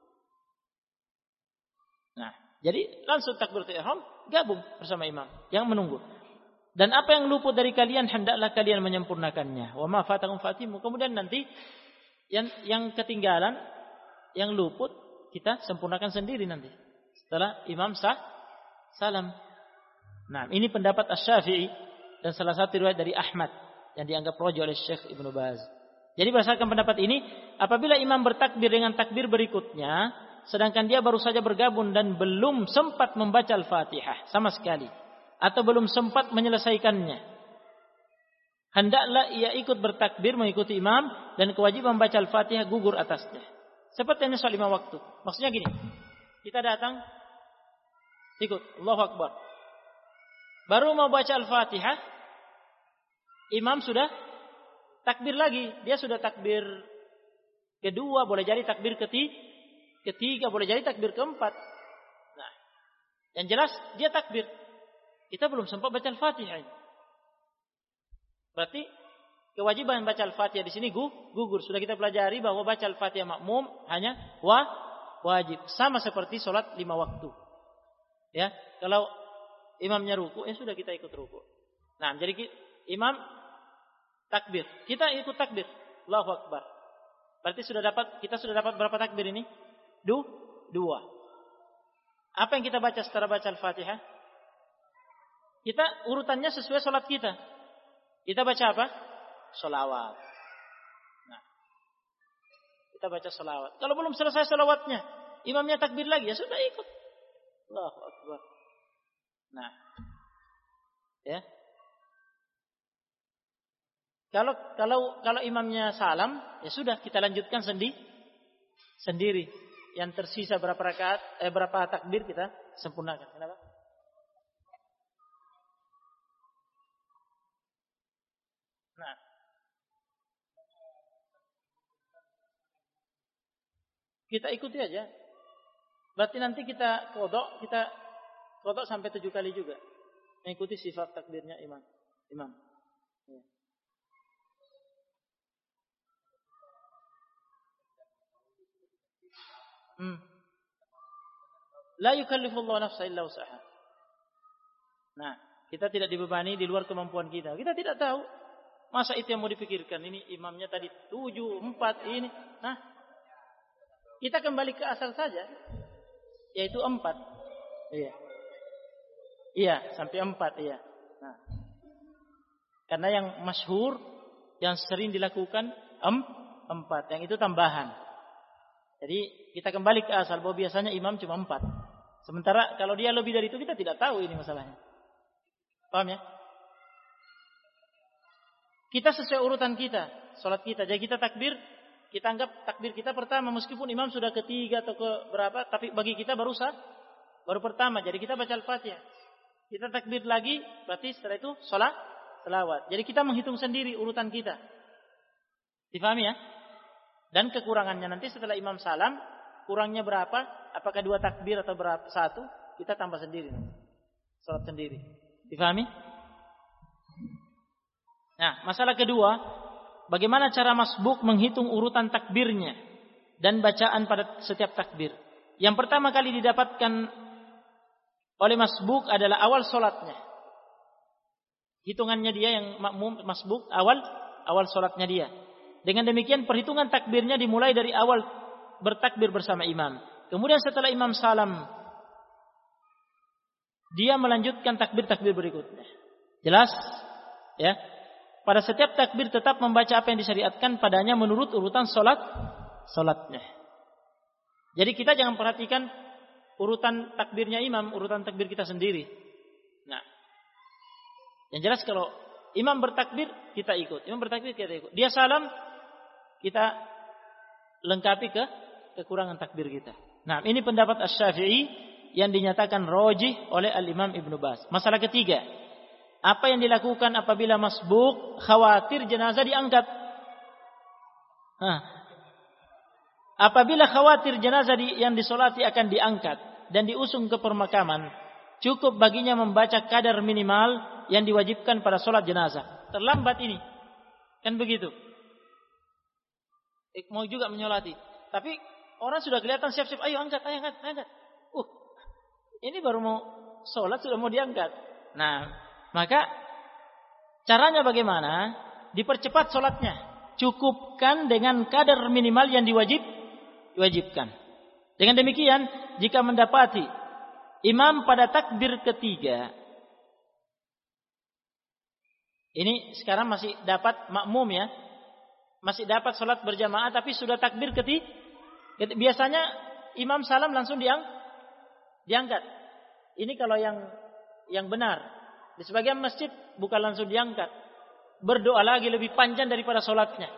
Nah, jadi langsung takbiratul ihram, gabung bersama imam yang menunggu. Dan apa yang luput dari kalian hendaklah kalian menyempurnakannya. Wa ma fatakum fatimu. Kemudian nanti yang yang ketinggalan, yang luput kita sempurnakan sendiri nanti. Setelah imam sah salam. Nah, ini pendapat Asy-Syafi'i dan salah satu riwayat dari Ahmad yang dianggap rajih oleh Syekh Ibnu Baz. Jadi berdasarkan pendapat ini, apabila imam bertakbir dengan takbir berikutnya, sedangkan dia baru saja bergabung dan belum sempat membaca Al-Fatihah sama sekali, atau belum sempat menyelesaikannya, hendaklah ia ikut bertakbir mengikuti imam dan kewajiban membaca Al-Fatihah gugur atasnya. Seperti hanya soal lima waktu. Maksudnya gini, kita datang, ikut, Allahu Akbar. Baru mau baca Al-Fatihah, imam sudah takbir lagi. Dia sudah takbir kedua, boleh jadi takbir ketiga, ketiga boleh jadi takbir keempat. Nah, yang jelas dia takbir. Kita belum sempat baca Al-Fatihah. Berarti kewajiban baca Al-Fatihah di sini gugur. Sudah kita pelajari bahwa baca Al-Fatihah makmum hanya wa wajib, sama seperti sholat lima waktu. Ya, kalau imamnya ruku, ya sudah kita ikut ruku. Nah, jadi imam takbir, kita ikut takbir, Allahu Akbar. Berarti sudah dapat, kita sudah dapat berapa takbir ini? Du, dua. Apa yang kita baca setelah baca Al-Fatihah? Kita urutannya sesuai sholat kita. Kita baca apa? Sholawat. Nah, kita baca sholawat. Kalau belum selesai sholawatnya, imamnya takbir lagi, ya sudah ikut. Allahu Akbar. Nah, ya. Kalau kalau kalau imamnya salam, ya sudah kita lanjutkan sendi, sendiri. Yang tersisa berapa rakaat, eh, berapa takbir kita sempurnakan. Kenapa? Nah, kita ikuti aja. Berarti nanti kita qodok, kita qodok sampai tujuh kali juga. Mengikuti sifat takbirnya imam. Imam. Ya. Hmm. La yukallifullahu nafsan illa wus'aha. Nah, kita tidak dibebani di luar kemampuan kita. Kita tidak tahu. Masa itu yang mau dipikirkan? Ini imamnya tadi tujuh, empat, ini. Nah, kita kembali ke asal saja. Yaitu empat. Iya. Iya, sampai empat, iya. Nah. Karena yang masyhur, yang sering dilakukan, em, empat. Yang itu tambahan. Jadi, kita kembali ke asal bahwa biasanya imam cuma empat. Sementara kalau dia lebih dari itu kita tidak tahu ini masalahnya. Paham ya? Kita sesuai urutan kita, salat kita. Jadi kita takbir, kita anggap takbir kita pertama meskipun imam sudah ketiga atau ke berapa, tapi bagi kita baru sah, baru pertama. Jadi kita baca Al-Fatihah. Kita takbir lagi, berarti setelah itu salat, selawat. Jadi kita menghitung sendiri urutan kita. Difahami ya? Dan kekurangannya nanti setelah imam salam, kurangnya berapa? Apakah dua takbir atau berapa? Satu, kita tambah sendiri. Salat sendiri. Difahami? Nah, masalah kedua, bagaimana cara masbuk menghitung urutan takbirnya dan bacaan pada setiap takbir. Yang pertama kali didapatkan oleh masbuk adalah awal solatnya. Hitungannya dia yang makmum masbuk awal awal solatnya dia. Dengan demikian perhitungan takbirnya dimulai dari awal bertakbir bersama imam. Kemudian setelah imam salam, dia melanjutkan takbir-takbir berikutnya. Jelas? Ya. Pada setiap takbir tetap membaca apa yang disyariatkan padanya menurut urutan solat solatnya. Jadi kita jangan perhatikan urutan takbirnya imam, urutan takbir kita sendiri. Nah, yang jelas kalau imam bertakbir kita ikut, imam bertakbir kita ikut. Dia salam, kita lengkapi ke kekurangan takbir kita. Nah, ini pendapat Asy-Syafi'i yang dinyatakan rajih oleh Al-Imam Ibnu Baz. Masalah ketiga, apa yang dilakukan apabila masbuk khawatir jenazah diangkat? Nah, apabila khawatir jenazah di, yang disolati akan diangkat dan diusung ke permakaman, cukup baginya membaca kadar minimal yang diwajibkan pada solat jenazah. Terlambat ini, kan begitu? Eh, mau juga menyolati, tapi orang sudah kelihatan siap-siap, ayo angkat, ayo angkat, ayo angkat. Uh, ini baru mau solat sudah mau diangkat. Nah, maka caranya bagaimana? Dipercepat solatnya. Cukupkan dengan kadar minimal yang diwajib, diwajibkan. Dengan demikian, jika mendapati imam pada takbir ketiga, ini sekarang masih dapat makmum ya, masih dapat solat berjamaah, tapi sudah takbir ketiga. Biasanya imam salam langsung diang, diangkat. Ini kalau yang yang benar. Di sebagian masjid bukan langsung diangkat. Berdoa lagi lebih panjang daripada solatnya.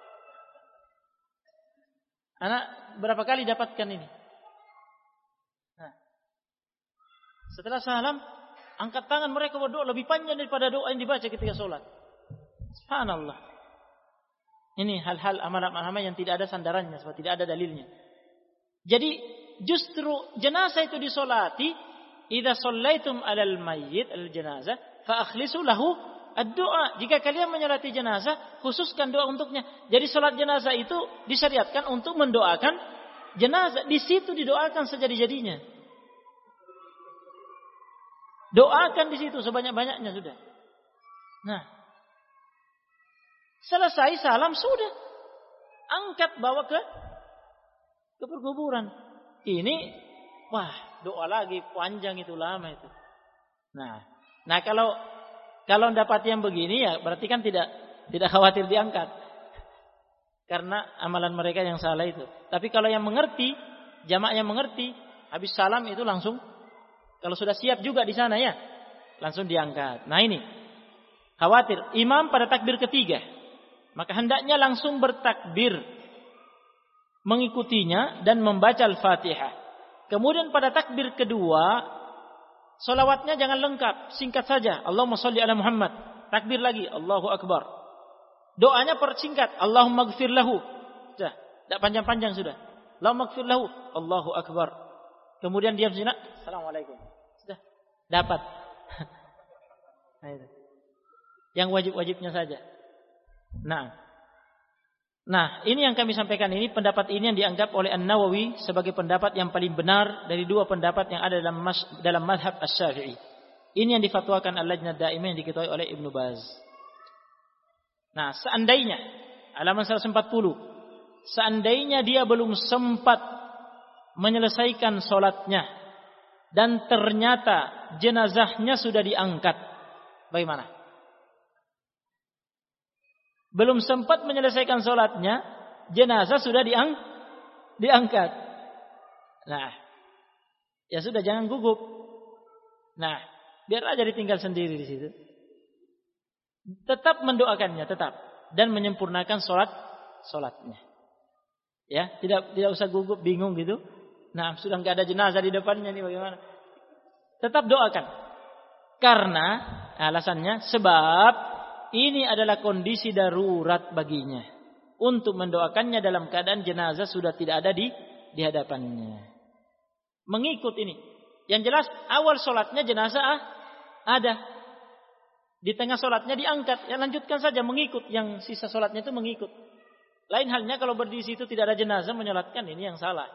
Anak berapa kali dapatkan ini? Nah, setelah salam, angkat tangan mereka berdoa lebih panjang daripada doa yang dibaca ketika solat. Subhanallah. Ini hal-hal amalan-amalan yang tidak ada sandarannya, sebab tidak ada dalilnya. Jadi justru jenazah itu disolati, idza shallaitum 'alal mayyit al-janazah fa akhlisu lahu ad-du'a. Jika kalian menyolati jenazah, khususkan doa untuknya. Jadi salat jenazah itu disyariatkan untuk mendoakan jenazah. Di situ didoakan sejadi-jadinya. Doakan di situ sebanyak-banyaknya sudah. Nah, selesai salam sudah, angkat bawa ke ke perkuburan. Ini wah, doa lagi panjang itu, lama itu. Nah, nah kalau kalau dapat yang begini ya berarti kan tidak tidak khawatir diangkat. Karena amalan mereka yang salah itu. Tapi kalau yang mengerti, jamaah yang mengerti, habis salam itu langsung, kalau sudah siap juga di sana ya, langsung diangkat. Nah ini, khawatir imam pada takbir ketiga, maka hendaknya langsung bertakbir, mengikutinya dan membaca Al-Fatihah. Kemudian pada takbir kedua, solawatnya jangan lengkap, singkat saja. Allahumma sholli ala Muhammad. Takbir lagi, Allahu Akbar. Doanya persingkat, Allahumma gfir lahu. Sudah, tidak panjang-panjang sudah. Allahumma gfir lahu, Allahu Akbar. Kemudian diam sejenak, Assalamualaikum. Sudah, dapat. Nah, itu. Yang wajib-wajibnya saja. Nah, Nah, ini yang kami sampaikan ini, pendapat ini yang dianggap oleh An-Nawawi sebagai pendapat yang paling benar dari dua pendapat yang ada dalam mas, dalam mazhab Asy-Syafi'i. Ini yang difatwakan Al-Lajnah Daimah yang diketuai oleh Ibnu Baz. Nah, seandainya halaman seratus empat puluh, seandainya dia belum sempat menyelesaikan sholatnya dan ternyata jenazahnya sudah diangkat, bagaimana? Belum sempat menyelesaikan sholatnya, jenazah sudah diang, diangkat. Nah, ya sudah, jangan gugup. Nah, biar aja ditinggal sendiri di situ. Tetap mendoakannya, tetap, dan menyempurnakan sholat, sholatnya. Ya, tidak tidak usah gugup, bingung gitu. Nah, sudah nggak ada jenazah di depannya nih, bagaimana? Tetap doakan. Karena alasannya, sebab ini adalah kondisi darurat baginya untuk mendoakannya dalam keadaan jenazah sudah tidak ada di di hadapannya. Mengikut ini. Yang jelas awal sholatnya jenazah ada. Di tengah sholatnya diangkat. Ya lanjutkan saja mengikut. Yang sisa sholatnya itu mengikut. Lain halnya kalau berdiri situ tidak ada jenazah menyolatkan, ini yang salah.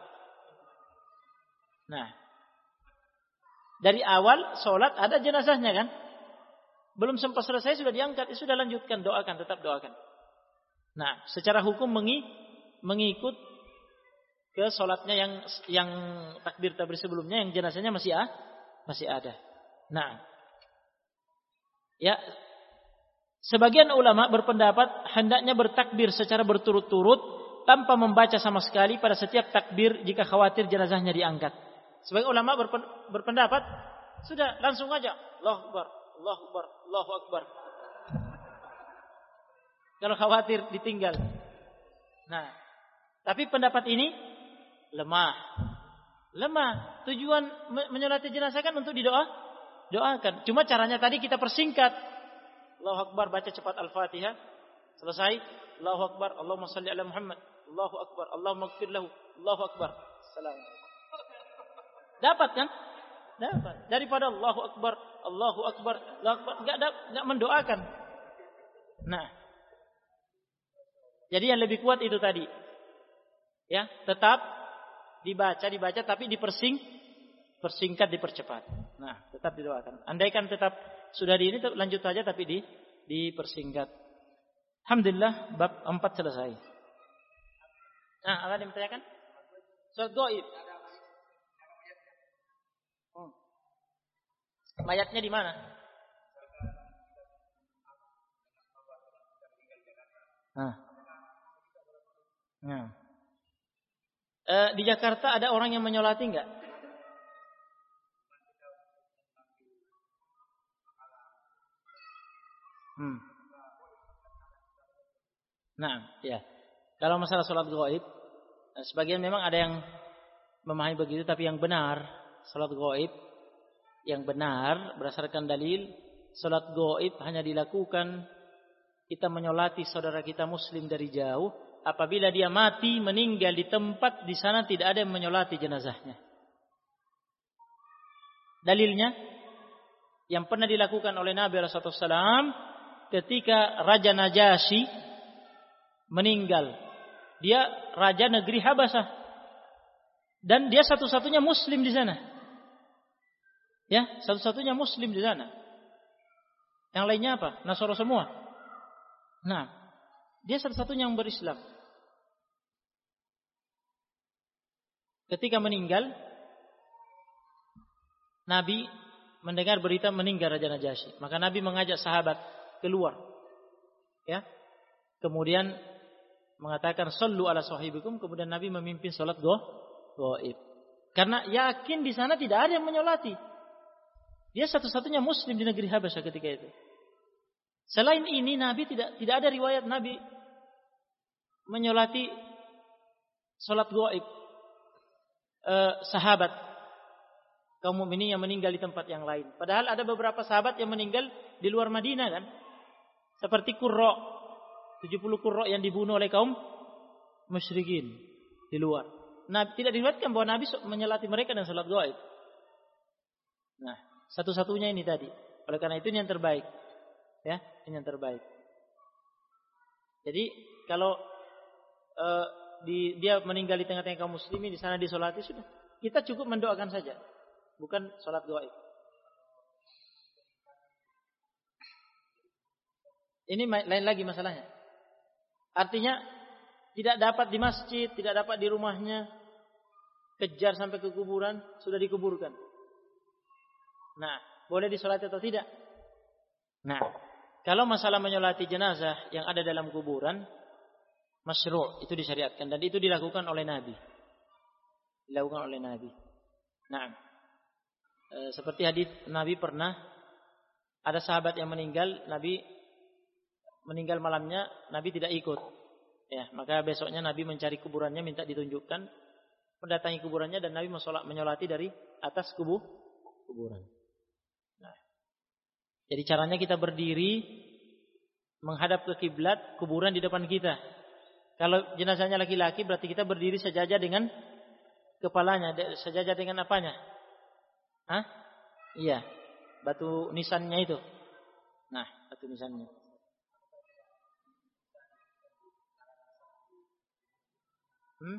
Nah, dari awal sholat ada jenazahnya kan? Belum sempat selesai sudah diangkat, ya sudah lanjutkan, doakan, tetap doakan. Nah, secara hukum mengi, mengikut ke sholatnya yang yang takbir takbir sebelumnya, yang jenazahnya masih ah, masih ada. Nah, ya, sebagian ulama berpendapat hendaknya bertakbir secara berturut-turut tanpa membaca sama sekali pada setiap takbir jika khawatir jenazahnya diangkat. Sebagian ulama berpendapat sudah langsung aja Allahu Akbar, Allahu Akbar, Allahu Akbar. Kalau khawatir ditinggal. Nah, tapi pendapat ini lemah. Lemah. Tujuan menyolati jenazah kan untuk didoa, doakan. Cuma caranya tadi kita persingkat. Allahu Akbar, baca cepat Al-Fatihah. Selesai. Allahu Akbar, Allahumma salli ala Muhammad. Allahu Akbar, Allahumma ighfir lahu. Allahu Akbar. Assalamualaikum. Dapat kan? Dapat. Daripada Allahu Akbar, Allahu Akbar, Allahu Akbar, enggak enggak mendoakan. Nah, jadi yang lebih kuat itu tadi. Ya, tetap dibaca, dibaca tapi dipersing, persingkat, dipercepat. Nah, tetap didoakan. Andaikan tetap sudah di ini lanjut saja tapi di dipersingkat. Alhamdulillah bab empat selesai. Nah, ada yang bertanyakan? Surat gaib. Hmm. Mayatnya di mana? Nah. Nah. E, di Jakarta ada orang yang menyolati enggak? Hmm. Nah, ya. Kalau masalah sholat gaib, sebagian memang ada yang memahami begitu, tapi yang benar, sholat gaib yang benar berdasarkan dalil, sholat gaib hanya dilakukan kita menyolati saudara kita muslim dari jauh apabila dia mati meninggal di tempat di sana tidak ada yang menyolati jenazahnya. Dalilnya yang pernah dilakukan oleh Nabi shallallahu alaihi wasallam ketika Raja Najasyi meninggal. Dia raja negeri Habasah dan dia satu-satunya muslim di sana. Ya, satu-satunya muslim di sana. Yang lainnya apa? Nasara semua. Nah, dia satu-satunya yang berislam. Ketika meninggal, Nabi mendengar berita meninggal Raja Najasyi. Maka Nabi mengajak sahabat keluar. Ya. Kemudian mengatakan sallu ala sahibikum, kemudian Nabi memimpin salat gaib. Karena yakin di sana tidak ada yang menyolati. Dia satu-satunya muslim di negeri Habasyah ketika itu. Selain ini Nabi tidak tidak ada riwayat Nabi menyolati salat gaib eh, sahabat kaum mukminin yang meninggal di tempat yang lain. Padahal ada beberapa sahabat yang meninggal di luar Madinah kan. Seperti Qurra, tujuh puluh Qurra yang dibunuh oleh kaum musyrikin di luar. Nah, tidak diriwayatkan bahwa Nabi menyolati mereka dan salat gaib. Nah, satu-satunya ini tadi. Oleh karena itu ini yang terbaik. Ya, ini yang terbaik. Jadi kalau uh, di, dia meninggal di tengah-tengah kaum muslimin, di sana disolati, sudah. Kita cukup mendoakan saja, bukan sholat gaib. Ini lain lagi masalahnya. Artinya tidak dapat di masjid, tidak dapat di rumahnya, kejar sampai ke kuburan, sudah dikuburkan. Nah, boleh disolati atau tidak? Nah, kalau masalah menyolati jenazah yang ada dalam kuburan, masyru', itu disyariatkan dan itu dilakukan oleh Nabi. Dilakukan oleh Nabi. Nah, e, seperti hadis Nabi pernah ada sahabat yang meninggal, Nabi meninggal malamnya, Nabi tidak ikut. Ya, maka besoknya Nabi mencari kuburannya, minta ditunjukkan, mendatangi kuburannya dan Nabi menyolati dari atas kubu kuburan. Nah, jadi caranya kita berdiri menghadap ke kiblat, kuburan di depan kita. Kalau jenazahnya laki-laki berarti kita berdiri sejajar dengan kepalanya, sejajar dengan apanya? Hah? Iya, batu nisannya itu. Nah, batu nisannya. Hmm?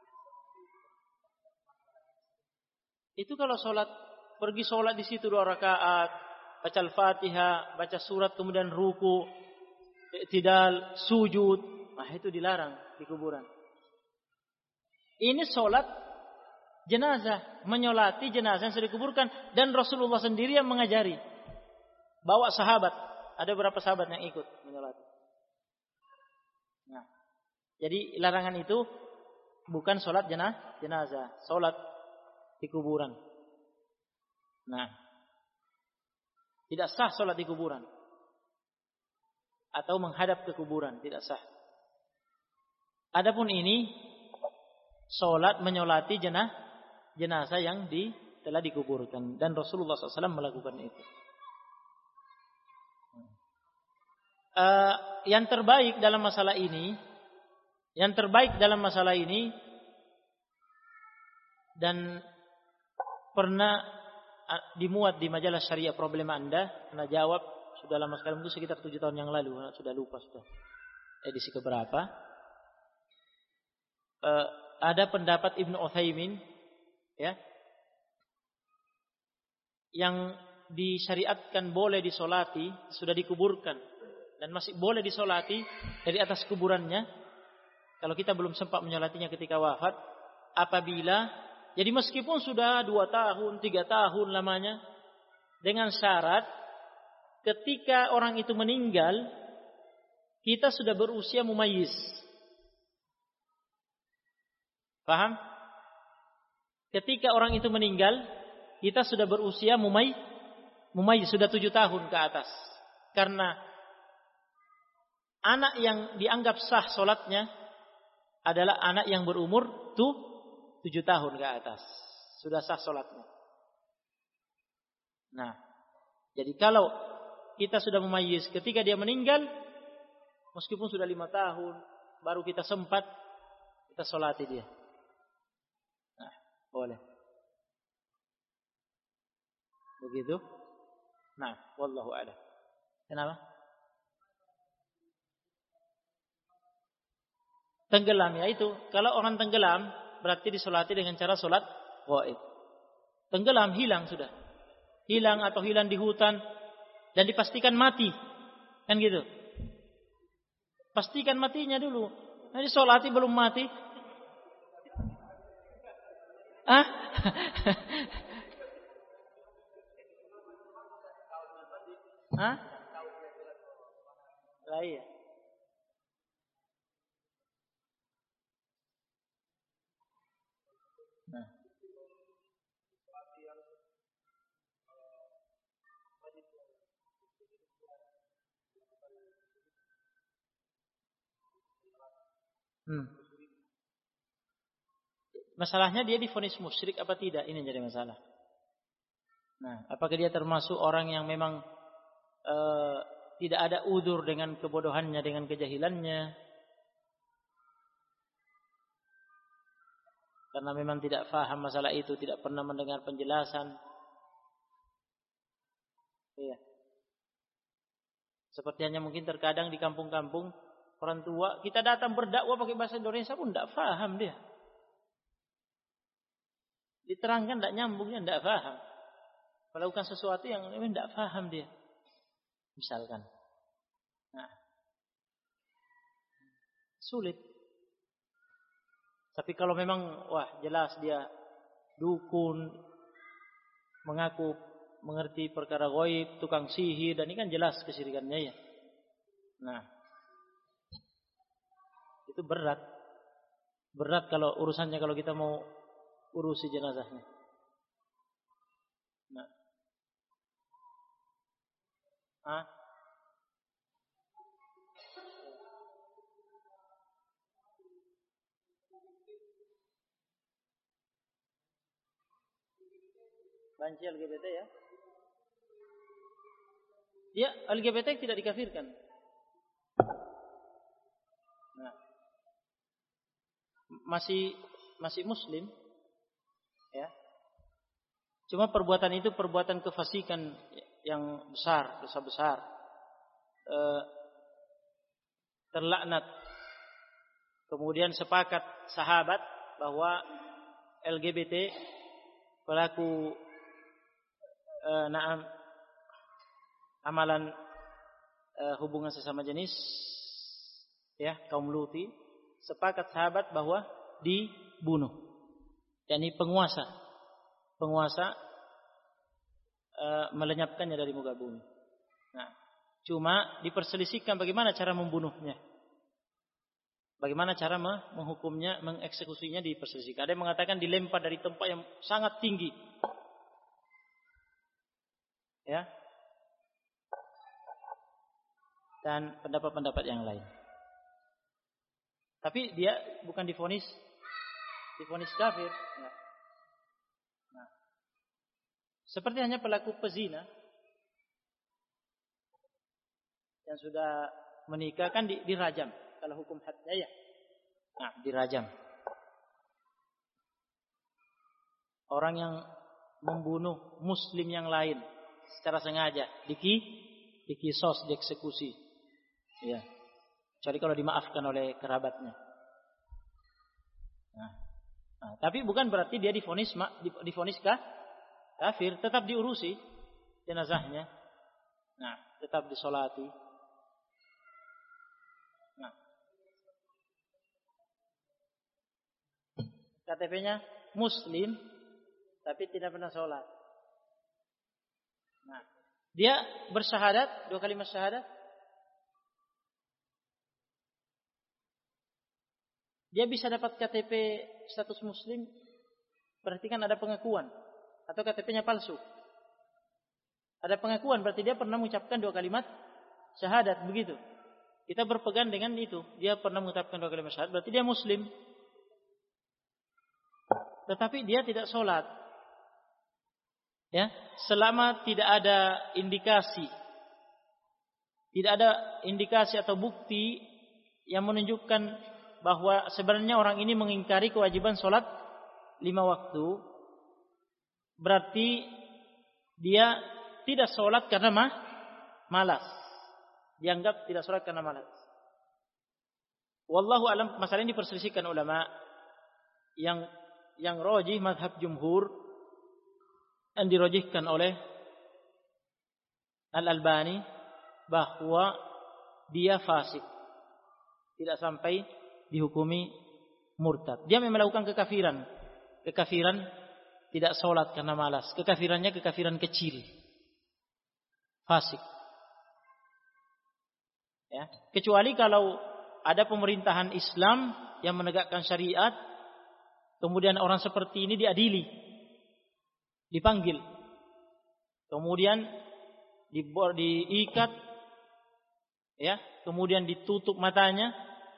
Itu kalau sholat, pergi sholat di situ dua rakaat, baca Al-Fatihah, baca surat, kemudian ruku, i'tidal, sujud, nah itu dilarang di kuburan. Ini sholat jenazah, menyolati jenazah yang sudah dikuburkan, dan Rasulullah sendiri yang mengajari. Bawa sahabat, ada beberapa sahabat yang ikut menyolati. Nah, jadi larangan itu bukan sholat jenazah, sholat di kuburan. Nah, tidak sah sholat di kuburan atau menghadap ke kuburan, tidak sah. Adapun ini sholat menyolati jenazah, jenazah yang di, telah dikuburkan, dan Rasulullah shallallahu alaihi wasallam melakukan itu. Uh, yang terbaik dalam masalah ini, yang terbaik dalam masalah ini, dan pernah dimuat di majalah Syariah Problem Anda, pernah jawab sudah lama sekali, itu sekitar tujuh tahun yang lalu, sudah lupa sudah edisi keberapa. Uh, ada pendapat Ibnu Utsaimin, ya, yang disyariatkan boleh disolati, sudah dikuburkan dan masih boleh disolati dari atas kuburannya kalau kita belum sempat menyolatinya ketika wafat, apabila, jadi meskipun sudah dua tahun, tiga tahun lamanya, dengan syarat ketika orang itu meninggal kita sudah berusia mumayyiz. Paham? Ketika orang itu meninggal kita sudah berusia mumayyiz, mumayyiz sudah tujuh tahun ke atas. Karena anak yang dianggap sah solatnya adalah anak yang berumur tuh tujuh tahun ke atas, sudah sah solatnya. Nah, jadi kalau kita sudah mumayyiz ketika dia meninggal, meskipun sudah lima tahun, baru kita sempat kita solati dia. Nah, boleh. Begitu. Nah, wallahu a'lam. Kenapa? Tenggelam, ya itu. Kalau orang tenggelam berarti disolati dengan cara solat ghaib. Tenggelam, hilang sudah. Hilang atau hilang di hutan dan dipastikan mati. Kan gitu. Pastikan matinya dulu. Nanti solati belum mati. Ah? Hah? Lah iya. Nah. Hmm. Masalahnya dia divonis musyrik apa tidak, ini jadi masalah. Nah, apakah dia termasuk orang yang memang uh, tidak ada udzur dengan kebodohannya, dengan kejahilannya, karena memang tidak faham masalah itu, tidak pernah mendengar penjelasan. Iya. Seperti hanya mungkin terkadang di kampung-kampung orang tua, kita datang berdakwah pakai bahasa Indonesia pun tidak paham dia. Diterangkan tidak nyambungnya, tidak paham. Melakukan sesuatu yang memang tidak paham dia. Misalkan. Nah. Sulit. Tapi kalau memang wah jelas dia dukun, mengaku mengerti perkara gaib, tukang sihir, dan ini kan jelas kesyirikannya ya. Nah, itu berat. Berat kalau urusannya kalau kita mau urusi jenazahnya. Nah. Ah? Banci L G B T ya? Ya, L G B T tidak dikafirkan. Nah, masih masih Muslim, ya. Cuma perbuatan itu perbuatan kefasikan yang besar, dosa besar, e, terlaknat. Kemudian sepakat sahabat bahwa L G B T pelaku Uh, naam amalan uh, hubungan sesama jenis ya kaum Luti sepakat sahabat bahwa dibunuh. Dan ini penguasa penguasa uh, melenyapkannya dari muka bumi. Nah, cuma diperselisihkan bagaimana cara membunuhnya. Bagaimana cara menghukumnya, mengeksekusinya diperselisihkan. Ada yang mengatakan dilempar dari tempat yang sangat tinggi. Ya, dan pendapat-pendapat yang lain. Tapi dia bukan divonis, divonis kafir. Nah. Nah. Seperti hanya pelaku pezina yang sudah menikah kan dirajam. Kalau hukum hadnya ya, nah dirajam. Orang yang membunuh Muslim yang lain secara sengaja, diki, dikisos, dieksekusi. Ya. Kecuali kalau dimaafkan oleh kerabatnya. Nah. Nah, tapi bukan berarti dia divonis divonis kah? Kafir, tetap diurusi jenazahnya. Nah, tetap disolati. Nah. K T P-nya Muslim tapi tidak pernah sholat. Nah, dia bersyahadat, dua kalimat syahadat. Dia bisa dapat K T P status Muslim, berarti kan ada pengakuan. Atau K T P-nya palsu. Ada pengakuan, berarti dia pernah mengucapkan dua kalimat syahadat, begitu. Kita berpegang dengan itu. Dia pernah mengucapkan dua kalimat syahadat, berarti dia Muslim. Tetapi dia tidak sholat. Ya, selama tidak ada indikasi, tidak ada indikasi atau bukti yang menunjukkan bahwa sebenarnya orang ini mengingkari kewajiban sholat lima waktu, berarti dia tidak sholat karena mah, malas. Dianggap tidak sholat karena malas. Wallahu alam, masalah ini diperselisihkan ulama. Yang yang rajih mazhab jumhur yang dirojihkan oleh Al-Albani bahwa dia fasik, tidak sampai dihukumi murtad. Dia memang melakukan kekafiran, kekafiran tidak sholat karena malas. Kekafirannya kekafiran kecil, fasik. Ya, kecuali kalau ada pemerintahan Islam yang menegakkan syariat, kemudian orang seperti ini diadili, dipanggil, kemudian di, diikat, ya, kemudian ditutup matanya,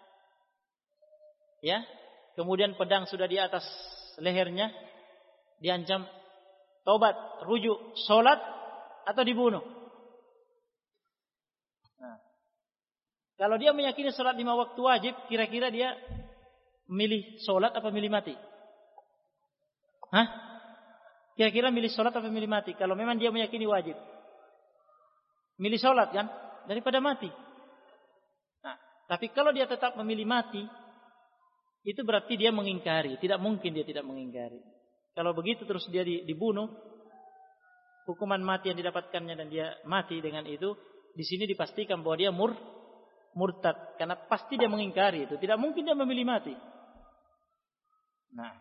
ya, kemudian pedang sudah di atas lehernya, diancam taubat, rujuk, sholat atau dibunuh. Nah, kalau dia meyakini sholat lima waktu wajib, kira-kira dia milih sholat apa milih mati? Hah? Kira-kira milih sholat atau milih mati? Kalau memang dia meyakini wajib, milih sholat kan, daripada mati. Nah, Tapi kalau dia tetap memilih mati, itu berarti dia mengingkari. Tidak mungkin dia tidak mengingkari. Kalau begitu terus dia dibunuh, hukuman mati yang didapatkannya dan dia mati dengan itu, di sini dipastikan bahwa dia mur, murtad. Karena pasti dia mengingkari itu. Tidak mungkin dia memilih mati. Nah,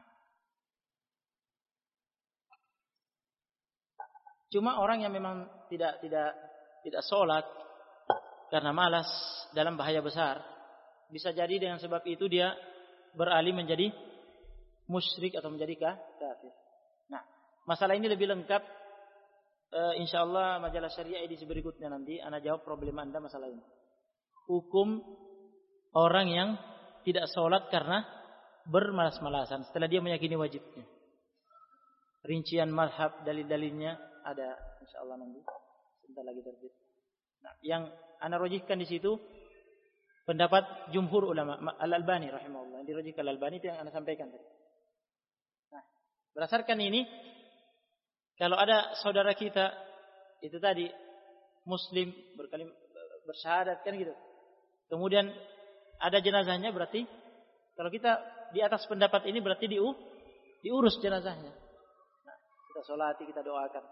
cuma orang yang memang tidak tidak tidak sholat karena malas dalam bahaya besar, bisa jadi dengan sebab itu dia beralih menjadi musyrik atau menjadi kafir. Nah, masalah ini lebih lengkap uh, insyaallah majalah syariah edisi berikutnya nanti ana jawab problem Anda masalah ini. Hukum orang yang tidak sholat karena bermalas-malasan setelah dia meyakini wajibnya. Rincian mazhab dalil-dalilnya ada insyaallah nanti sebentar lagi terbit. Nah, yang ana rojihkan di situ pendapat jumhur ulama Al-Albani rahimahullah. Yang dirojihkan Al-Albani itu yang ana sampaikan tadi. Nah, berdasarkan ini kalau ada saudara kita itu tadi muslim berkalim bersyahadat kan gitu. Kemudian ada jenazahnya berarti kalau kita di atas pendapat ini berarti diu, diurus jenazahnya. Nah, kita sholati, kita doakan.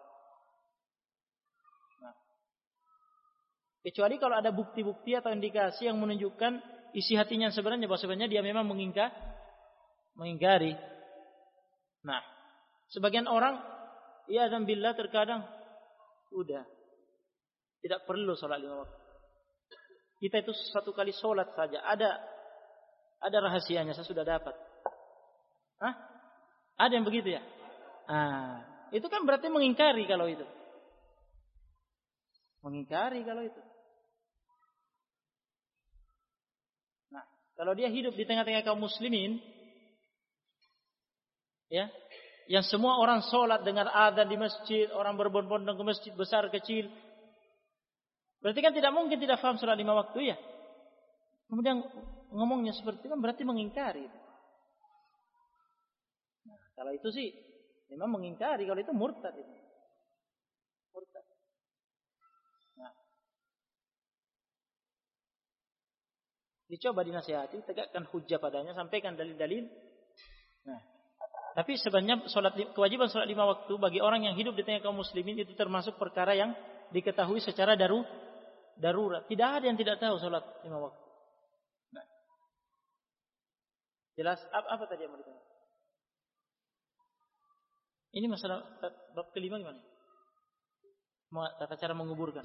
Nah, kecuali kalau ada bukti-bukti atau indikasi yang menunjukkan isi hatinya sebenarnya bahwa sebenarnya dia memang mengingkar, mengingkari. Nah, sebagian orang ya dan billah terkadang udah tidak perlu sholat lima waktu. Kita itu satu kali sholat saja ada ada rahasianya, saya sudah dapat. Hah? Ada yang begitu ya? Ah, itu kan berarti mengingkari kalau itu. Mengingkari kalau itu. Nah, kalau dia hidup di tengah-tengah kaum muslimin, ya, yang semua orang sholat dengar adzan di masjid, orang berbondong-bondong ke masjid besar kecil, berarti kan tidak mungkin tidak paham sholat lima waktu ya. Kemudian ngomongnya seperti itu kan berarti mengingkari. Nah, kalau itu sih memang mengingkari, kalau itu murtad itu. Murtad. Nah, dicoba dinasihati, tegakkan hujjah padanya, sampaikan dalil-dalil. Nah, tapi sebenarnya salat kewajiban salat lima waktu bagi orang yang hidup di tengah kaum muslimin itu termasuk perkara yang diketahui secara daru, darurat. Tidak ada yang tidak tahu salat lima waktu. Nah, jelas apa, apa tadi yang mau ditanya? Ini masalah bab kelima gimana? Tata cara menguburkan.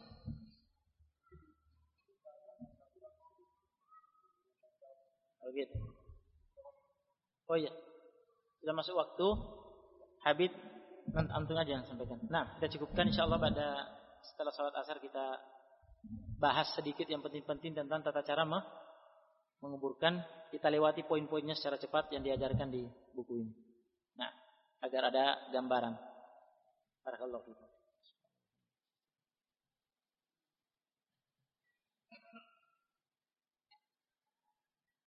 Oh gitu. Oh iya. Sudah masuk waktu. Habib antum aja yang sampaikan. Nah, kita cukupkan insyaallah pada setelah salat asar kita bahas sedikit yang penting-penting tentang tata cara menguburkan. Kita lewati poin-poinnya secara cepat yang diajarkan di buku ini. Nah, agar ada gambaran. Barakallahu fiikum.